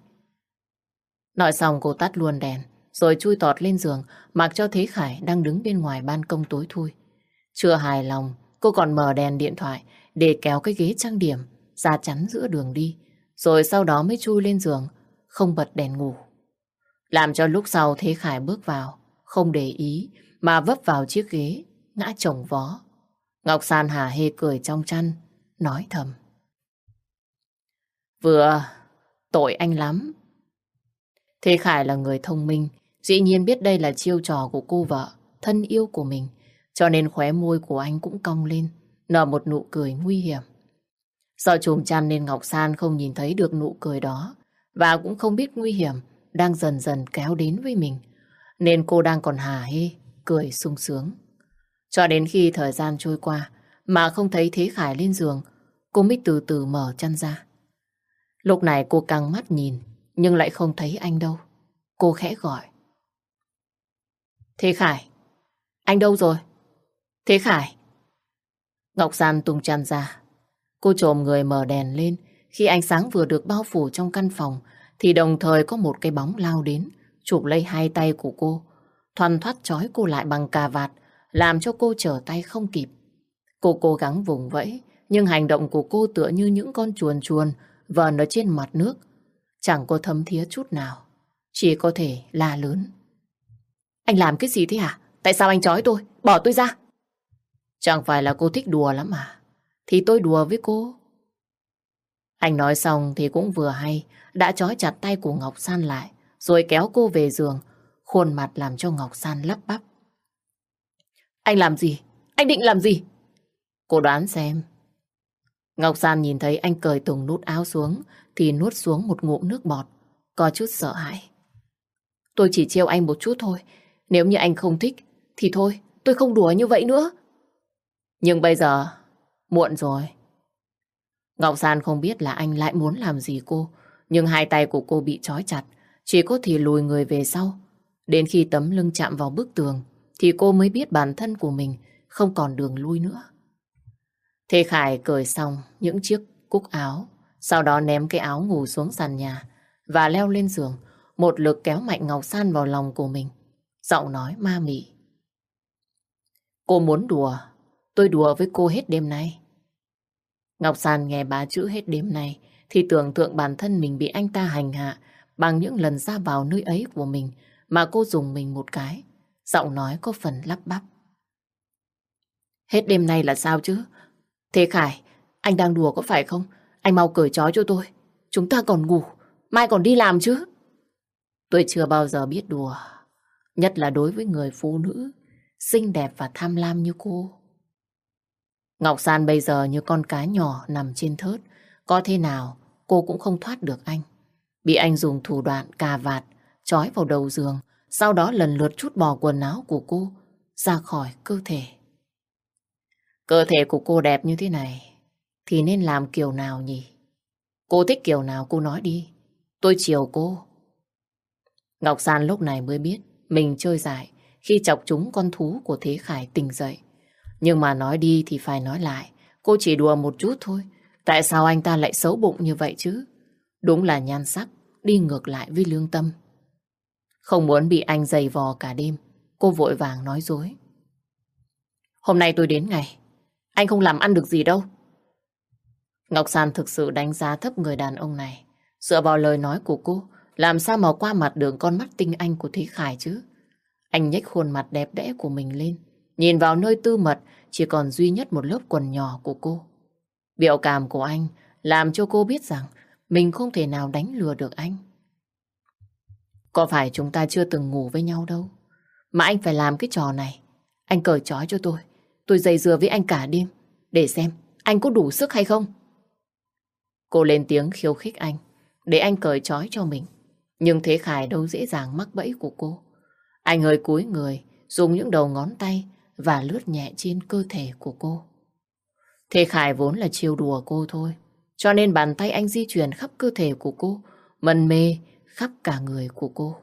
[SPEAKER 1] Nói xong cô tắt luôn đèn, rồi chui tọt lên giường, mặc cho Thế Khải đang đứng bên ngoài ban công tối thui. Chưa hài lòng, cô còn mở đèn điện thoại để kéo cái ghế trang điểm ra chắn giữa đường đi, rồi sau đó mới chui lên giường, không bật đèn ngủ. Làm cho lúc sau Thế Khải bước vào, không để ý mà vấp vào chiếc ghế, ngã chồng vó. Ngọc San hả hê cười trong chăn, nói thầm. Vừa, tội anh lắm. Thế Khải là người thông minh, dĩ nhiên biết đây là chiêu trò của cô vợ, thân yêu của mình, cho nên khóe môi của anh cũng cong lên, nở một nụ cười nguy hiểm. Do chùm chăn nên Ngọc San không nhìn thấy được nụ cười đó, và cũng không biết nguy hiểm đang dần dần kéo đến với mình, nên cô đang còn hả hê, cười sung sướng. Cho đến khi thời gian trôi qua mà không thấy Thế Khải lên giường, cô mới từ từ mở chăn ra. Lúc này cô căng mắt nhìn, nhưng lại không thấy anh đâu. Cô khẽ gọi. Thế Khải, anh đâu rồi? Thế Khải. Ngọc San tung chăn ra. Cô chồm người mở đèn lên. Khi ánh sáng vừa được bao phủ trong căn phòng, thì đồng thời có một cái bóng lao đến, chụp lấy hai tay của cô, thoăn thoắt trói cô lại bằng cà vạt, làm cho cô trở tay không kịp. Cô cố gắng vùng vẫy, nhưng hành động của cô tựa như những con chuồn chuồn vờn ở trên mặt nước, chẳng có thấm thía chút nào, chỉ có thể la lớn. Anh làm cái gì thế hả? Tại sao anh trói tôi? Bỏ tôi ra. Chẳng phải là cô thích đùa lắm à? Thì tôi đùa với cô. Anh nói xong thì cũng vừa hay, đã trói chặt tay của Ngọc San lại, rồi kéo cô về giường, khuôn mặt làm cho Ngọc San lắp bắp. Anh làm gì? Anh định làm gì? Cô đoán xem. Ngọc San nhìn thấy anh cởi tùng nút áo xuống thì nuốt xuống một ngụm nước bọt, có chút sợ hãi. Tôi chỉ trêu anh một chút thôi. Nếu như anh không thích thì thôi, tôi không đùa như vậy nữa. Nhưng bây giờ muộn rồi. Ngọc San không biết là anh lại muốn làm gì cô, nhưng hai tay của cô bị trói chặt, chỉ có thể lùi người về sau. Đến khi tấm lưng chạm vào bức tường thì cô mới biết bản thân của mình không còn đường lui nữa. Thế Khải cởi xong những chiếc cúc áo, sau đó ném cái áo ngủ xuống sàn nhà và leo lên giường, một lực kéo mạnh Ngọc San vào lòng của mình. Giọng nói ma mị. Cô muốn đùa, tôi đùa với cô hết đêm nay. Ngọc San nghe ba chữ hết đêm nay thì tưởng tượng bản thân mình bị anh ta hành hạ bằng những lần ra vào nơi ấy của mình mà cô dùng mình một cái. Giọng nói có phần lắp bắp. Hết đêm nay là sao chứ? Thế Khải, anh đang đùa có phải không? Anh mau cởi trói cho tôi. Chúng ta còn ngủ, mai còn đi làm chứ. Tôi chưa bao giờ biết đùa, nhất là đối với người phụ nữ xinh đẹp và tham lam như cô. Ngọc San bây giờ như con cá nhỏ nằm trên thớt, có thế nào cô cũng không thoát được anh. Bị anh dùng thủ đoạn cà vạt, trói vào đầu giường, sau đó lần lượt trút bỏ quần áo của cô ra khỏi cơ thể. Cơ thể của cô đẹp như thế này thì nên làm kiểu nào nhỉ? Cô thích kiểu nào cô nói đi, tôi chiều cô. Ngọc San lúc này mới biết mình chơi dại khi chọc trúng con thú của Thế Khải tỉnh dậy. Nhưng mà nói đi thì phải nói lại, cô chỉ đùa một chút thôi. Tại sao anh ta lại xấu bụng như vậy chứ? Đúng là nhan sắc đi ngược lại với lương tâm. Không muốn bị anh giày vò cả đêm, cô vội vàng nói dối. Hôm nay tôi đến ngày, anh không làm ăn được gì đâu. Ngọc San thực sự đánh giá thấp người đàn ông này. Dựa vào lời nói của cô, làm sao mà qua mặt được con mắt tinh anh của Thế Khải chứ? Anh nhếch khuôn mặt đẹp đẽ của mình lên, nhìn vào nơi tư mật chỉ còn duy nhất một lớp quần nhỏ của cô. Biểu cảm của anh làm cho cô biết rằng mình không thể nào đánh lừa được anh. Có phải chúng ta chưa từng ngủ với nhau đâu mà anh phải làm cái trò này. Anh cởi trói cho tôi, tôi dây dưa với anh cả đêm để xem anh có đủ sức hay không. Cô lên tiếng khiêu khích anh để anh cởi trói cho mình. Nhưng Thế Khải đâu dễ dàng mắc bẫy của cô. Anh hơi cúi người, dùng những đầu ngón tay và lướt nhẹ trên cơ thể của cô. Thế Khải vốn là trêu đùa cô thôi, cho nên bàn tay anh di chuyển khắp cơ thể của cô, mân mê khắp cả người của cô.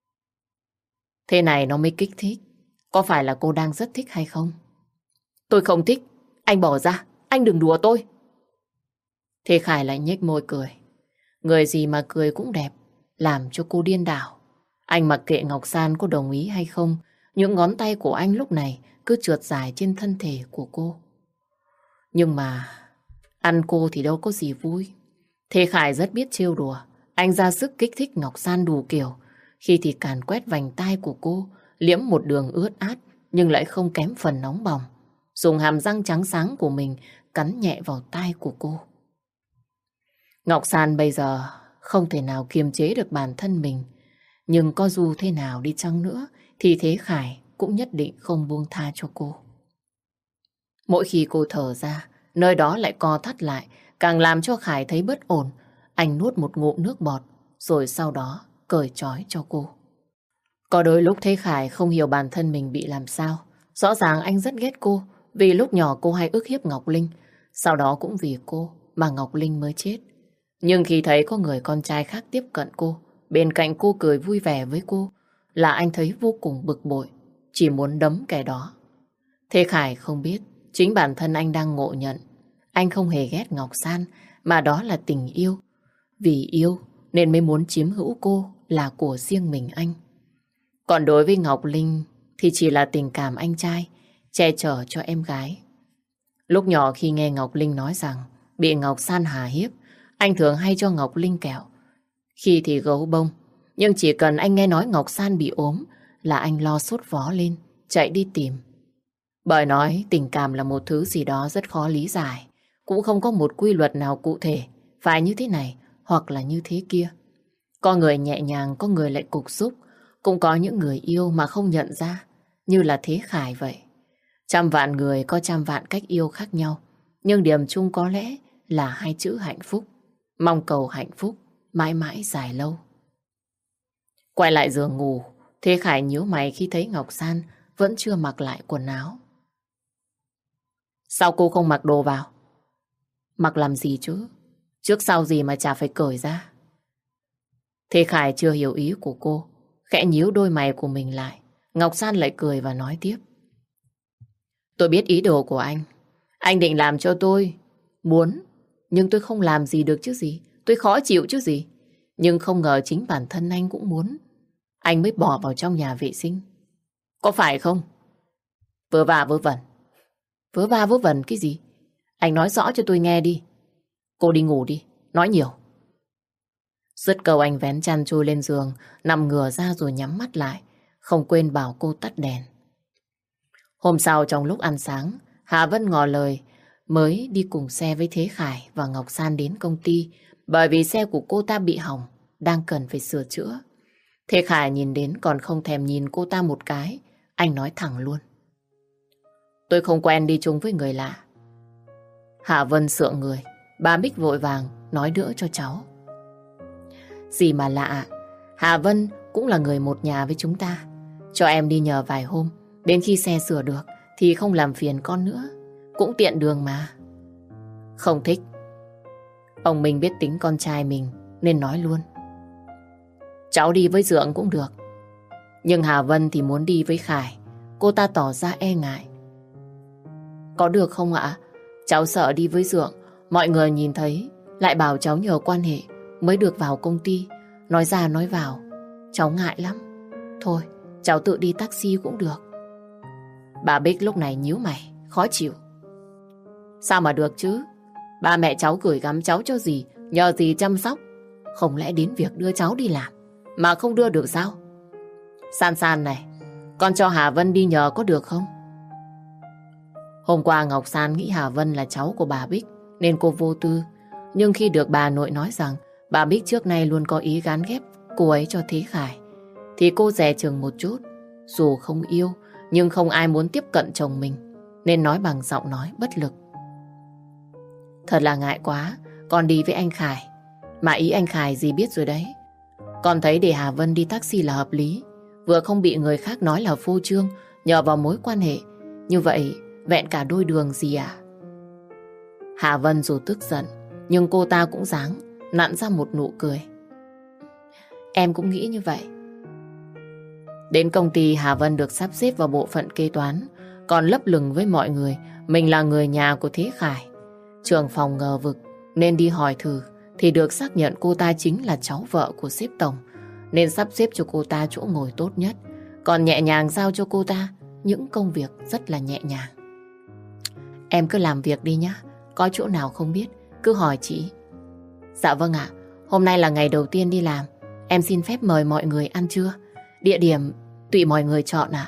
[SPEAKER 1] Thế này nó mới kích thích. Có phải là cô đang rất thích hay không? Tôi không thích. Anh bỏ ra. Anh đừng đùa tôi. Thế Khải lại nhếch môi cười. Người gì mà cười cũng đẹp, làm cho cô điên đảo. Anh mặc kệ Ngọc San có đồng ý hay không, những ngón tay của anh lúc này cứ trượt dài trên thân thể của cô. Nhưng mà ăn cô thì đâu có gì vui. Thế Khải rất biết trêu đùa. Anh ra sức kích thích Ngọc San đủ kiểu. Khi thì càn quét vành tai của cô, liễm một đường ướt át nhưng lại không kém phần nóng bỏng. Dùng hàm răng trắng sáng của mình cắn nhẹ vào tai của cô. Ngọc San bây giờ không thể nào kiềm chế được bản thân mình. Nhưng có dù thế nào đi chăng nữa thì Thế Khải cũng nhất định không buông tha cho cô. Mỗi khi cô thở ra, nơi đó lại co thắt lại, càng làm cho Khải thấy bất ổn. Anh nuốt một ngụm nước bọt, rồi sau đó cởi trói cho cô. Có đôi lúc Thế Khải không hiểu bản thân mình bị làm sao. Rõ ràng anh rất ghét cô, vì lúc nhỏ cô hay ức hiếp Ngọc Linh. Sau đó cũng vì cô mà Ngọc Linh mới chết. Nhưng khi thấy có người con trai khác tiếp cận cô, bên cạnh cô cười vui vẻ với cô, là anh thấy vô cùng bực bội, chỉ muốn đấm kẻ đó. Thế Khải không biết, chính bản thân anh đang ngộ nhận. Anh không hề ghét Ngọc San, mà đó là tình yêu. Vì yêu nên mới muốn chiếm hữu cô là của riêng mình anh. Còn đối với Ngọc Linh thì chỉ là tình cảm anh trai, che chở cho em gái. Lúc nhỏ khi nghe Ngọc Linh nói rằng bị Ngọc San hà hiếp, anh thường hay cho Ngọc Linh kẹo. Khi thì gấu bông, nhưng chỉ cần anh nghe nói Ngọc San bị ốm là anh lo sốt vó lên, chạy đi tìm. Bởi nói tình cảm là một thứ gì đó rất khó lý giải, cũng không có một quy luật nào cụ thể, phải như thế này hoặc là như thế kia. Có người nhẹ nhàng, có người lại cục súc, cũng có những người yêu mà không nhận ra, như là Thế Khải vậy. Trăm vạn người có trăm vạn cách yêu khác nhau, nhưng điểm chung có lẽ là hai chữ hạnh phúc. Mong cầu hạnh phúc mãi mãi dài lâu. Quay lại giường ngủ, Thế Khải nhíu mày khi thấy Ngọc San vẫn chưa mặc lại quần áo. Sao cô không mặc đồ vào? Mặc làm gì chứ? Trước sau gì mà chả phải cởi ra. Thế Khải chưa hiểu ý của cô, khẽ nhíu đôi mày của mình lại. Ngọc San lại cười và nói tiếp. Tôi biết ý đồ của anh. Anh định làm cho tôi muốn, nhưng tôi không làm gì được chứ gì. Tôi khó chịu chứ gì. Nhưng không ngờ chính bản thân anh cũng muốn. Anh mới bỏ vào trong nhà vệ sinh. Có phải không? Vớ va vớ vẩn. Vớ va vớ vẩn cái gì? Anh nói rõ cho tôi nghe đi. Cô đi ngủ đi, nói nhiều. Dứt câu anh vén chăn chui lên giường, nằm ngửa ra rồi nhắm mắt lại, không quên bảo cô tắt đèn. Hôm sau trong lúc ăn sáng, Hà Vân ngỏ lời mới đi cùng xe với Thế Khải và Ngọc San đến công ty, bởi vì xe của cô ta bị hỏng, đang cần phải sửa chữa. Thế Khải nhìn đến còn không thèm nhìn cô ta một cái, anh nói thẳng luôn. Tôi không quen đi chung với người lạ. Hà Vân sượng người, bà Bích vội vàng nói đỡ cho cháu. Gì mà lạ, Hà Vân cũng là người một nhà với chúng ta. Cho em đi nhờ vài hôm, đến khi xe sửa được thì không làm phiền con nữa. Cũng tiện đường mà. Không thích. Ông Minh biết tính con trai mình nên nói luôn. Cháu đi với Dượng cũng được. Nhưng Hà Vân thì muốn đi với Khải. Cô ta tỏ ra e ngại. Có được không ạ? Cháu sợ đi với Dượng, mọi người nhìn thấy lại bảo cháu nhờ quan hệ mới được vào công ty. Nói ra nói vào, cháu ngại lắm. Thôi, cháu tự đi taxi cũng được. Bà Bích lúc này nhíu mày, khó chịu. Sao mà được chứ? Ba mẹ cháu gửi gắm cháu cho gì, nhờ gì chăm sóc. Không lẽ đến việc đưa cháu đi làm mà không đưa được sao? San San này, con cho Hà Vân đi nhờ có được không? Hôm qua Ngọc San nghĩ Hà Vân là cháu của bà Bích nên cô vô tư. Nhưng khi được bà nội nói rằng bà Bích trước nay luôn có ý gán ghép cô ấy cho Thế Khải, thì cô dè chừng một chút. Dù không yêu nhưng không ai muốn tiếp cận chồng mình, nên nói bằng giọng nói bất lực. Thật là ngại quá, con đi với anh Khải. Mà ý anh Khải gì biết rồi đấy. Con thấy để Hà Vân đi taxi là hợp lý. Vừa không bị người khác nói là phô trương, nhờ vào mối quan hệ. Như vậy vẹn cả đôi đường gì à? Hà Vân dù tức giận, nhưng cô ta cũng dáng nặn ra một nụ cười. Em cũng nghĩ như vậy. Đến công ty, Hà Vân được sắp xếp vào bộ phận kế toán, còn lấp lửng với mọi người mình là người nhà của Thế Khải. Trưởng phòng ngờ vực nên đi hỏi thử thì được xác nhận cô ta chính là cháu vợ của sếp tổng, nên sắp xếp cho cô ta chỗ ngồi tốt nhất, còn nhẹ nhàng giao cho cô ta những công việc rất là nhẹ nhàng. Em cứ làm việc đi nhá, có chỗ nào không biết cứ hỏi chị. Dạ vâng ạ, hôm nay là ngày đầu tiên đi làm, em xin phép mời mọi người ăn trưa. Địa điểm tùy mọi người chọn ạ.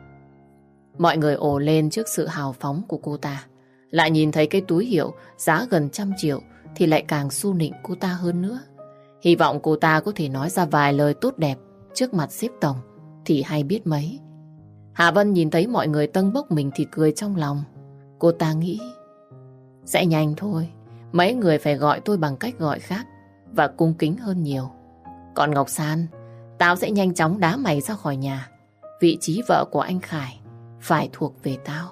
[SPEAKER 1] Mọi người ồ lên trước sự hào phóng của cô ta. Lại nhìn thấy cái túi hiệu giá gần trăm triệu thì lại càng xu nịnh cô ta hơn nữa. Hy vọng cô ta có thể nói ra vài lời tốt đẹp trước mặt sếp tổng thì hay biết mấy. Hà Vân nhìn thấy mọi người tâng bốc mình thì cười trong lòng. Cô ta nghĩ sẽ nhanh thôi, mấy người phải gọi tôi bằng cách gọi khác và cung kính hơn nhiều. Còn Ngọc San, tao sẽ nhanh chóng đá mày ra khỏi nhà. Vị trí vợ của anh Khải phải thuộc về tao.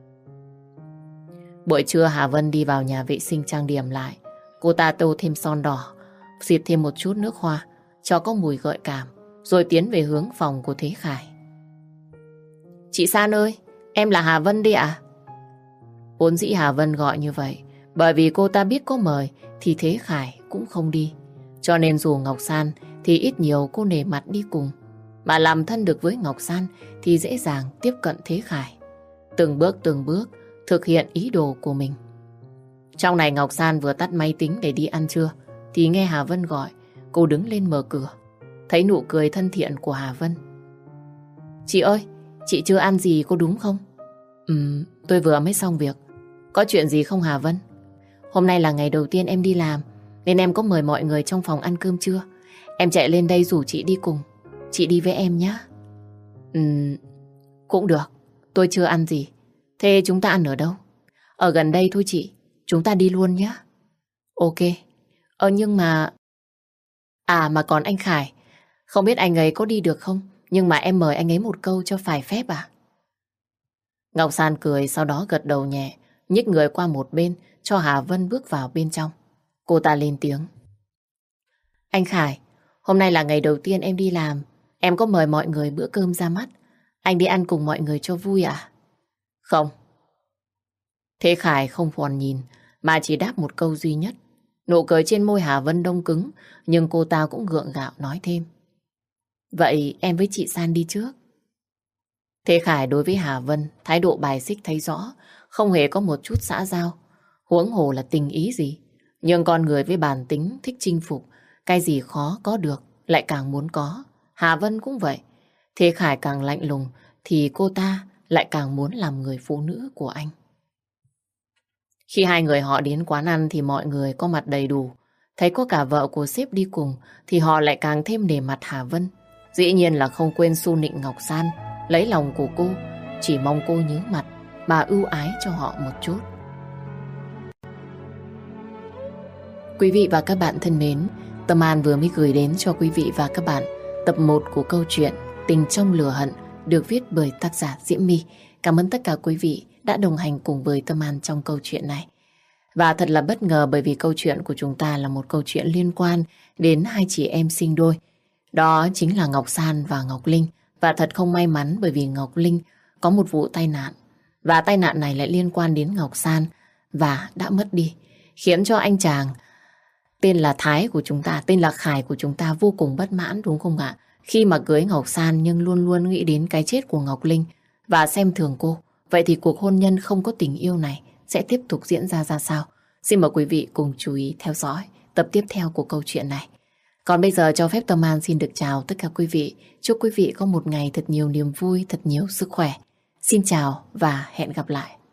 [SPEAKER 1] Buổi trưa Hà Vân đi vào nhà vệ sinh trang điểm lại. Cô ta tô thêm son đỏ, xịt thêm một chút nước hoa cho có mùi gợi cảm, rồi tiến về hướng phòng của Thế Khải. Chị San ơi, em là Hà Vân đi ạ. Vốn dĩ Hà Vân gọi như vậy bởi vì cô ta biết có mời thì Thế Khải cũng không đi. Cho nên dù Ngọc San thì ít nhiều cô nể mặt đi cùng. Mà làm thân được với Ngọc San thì dễ dàng tiếp cận Thế Khải. Từng bước từng bước thực hiện ý đồ của mình. Trong này Ngọc San vừa tắt máy tính để đi ăn trưa, thì nghe Hà Vân gọi. Cô đứng lên mở cửa, thấy nụ cười thân thiện của Hà Vân. Chị ơi, chị chưa ăn gì có đúng không? Ừm, tôi vừa mới xong việc. Có chuyện gì không Hà Vân? Hôm nay là ngày đầu tiên em đi làm, nên em có mời mọi người trong phòng ăn cơm trưa. Em chạy lên đây rủ chị đi cùng. Chị đi với em nhé. Ừm, cũng được. Tôi chưa ăn gì. Thế chúng ta ăn ở đâu? Ở gần đây thôi chị. Chúng ta đi luôn nhé. Ok. Ờ nhưng mà... À mà còn anh Khải. Không biết anh ấy có đi được không? Nhưng mà em mời anh ấy một câu cho phải phép à? Ngọc San cười, sau đó gật đầu nhẹ, nhích người qua một bên cho Hà Vân bước vào bên trong. Cô ta lên tiếng. Anh Khải, hôm nay là ngày đầu tiên em đi làm. Em có mời mọi người bữa cơm ra mắt. Anh đi ăn cùng mọi người cho vui à? Không. Thế Khải không còn nhìn, mà chỉ đáp một câu duy nhất. Nụ cười trên môi Hà Vân đông cứng, nhưng cô ta cũng gượng gạo nói thêm. Vậy em với chị San đi trước. Thế Khải đối với Hà Vân, thái độ bài xích thấy rõ, không hề có một chút xã giao. Huống hồ là tình ý gì. Nhưng con người với bản tính thích chinh phục, cái gì khó có được, lại càng muốn có. Hà Vân cũng vậy. Thế Khải càng lạnh lùng, thì cô ta lại càng muốn làm người phụ nữ của anh. Khi hai người họ đến quán ăn thì mọi người có mặt đầy đủ. Thấy có cả vợ của sếp đi cùng thì họ lại càng thêm nể mặt Hà Vân. Dĩ nhiên là không quên su nịnh Ngọc San, lấy lòng của cô, chỉ mong cô nhớ mặt mà ưu ái cho họ một chút. Quý vị và các bạn thân mến, Tâm An vừa mới gửi đến cho quý vị và các bạn tập một của câu chuyện Tình trong lửa hận được viết bởi tác giả Diễm My. Cảm ơn tất cả quý vị đã đồng hành cùng với Tâm An trong câu chuyện này. Và thật là bất ngờ bởi vì câu chuyện của chúng ta là một câu chuyện liên quan đến hai chị em sinh đôi. Đó chính là Ngọc San và Ngọc Linh. Và thật không may mắn bởi vì Ngọc Linh có một vụ tai nạn. Và tai nạn này lại liên quan đến Ngọc San và đã mất đi. Khiến cho anh chàng tên là Thái của chúng ta, tên là Khải của chúng ta vô cùng bất mãn đúng không ạ? Khi mà cưới Ngọc San nhưng luôn luôn nghĩ đến cái chết của Ngọc Linh và xem thường cô. Vậy thì cuộc hôn nhân không có tình yêu này sẽ tiếp tục diễn ra ra sao? Xin mời quý vị cùng chú ý theo dõi tập tiếp theo của câu chuyện này. Còn bây giờ cho phép Tâm An xin được chào tất cả quý vị. Chúc quý vị có một ngày thật nhiều niềm vui, thật nhiều sức khỏe. Xin chào và hẹn gặp lại.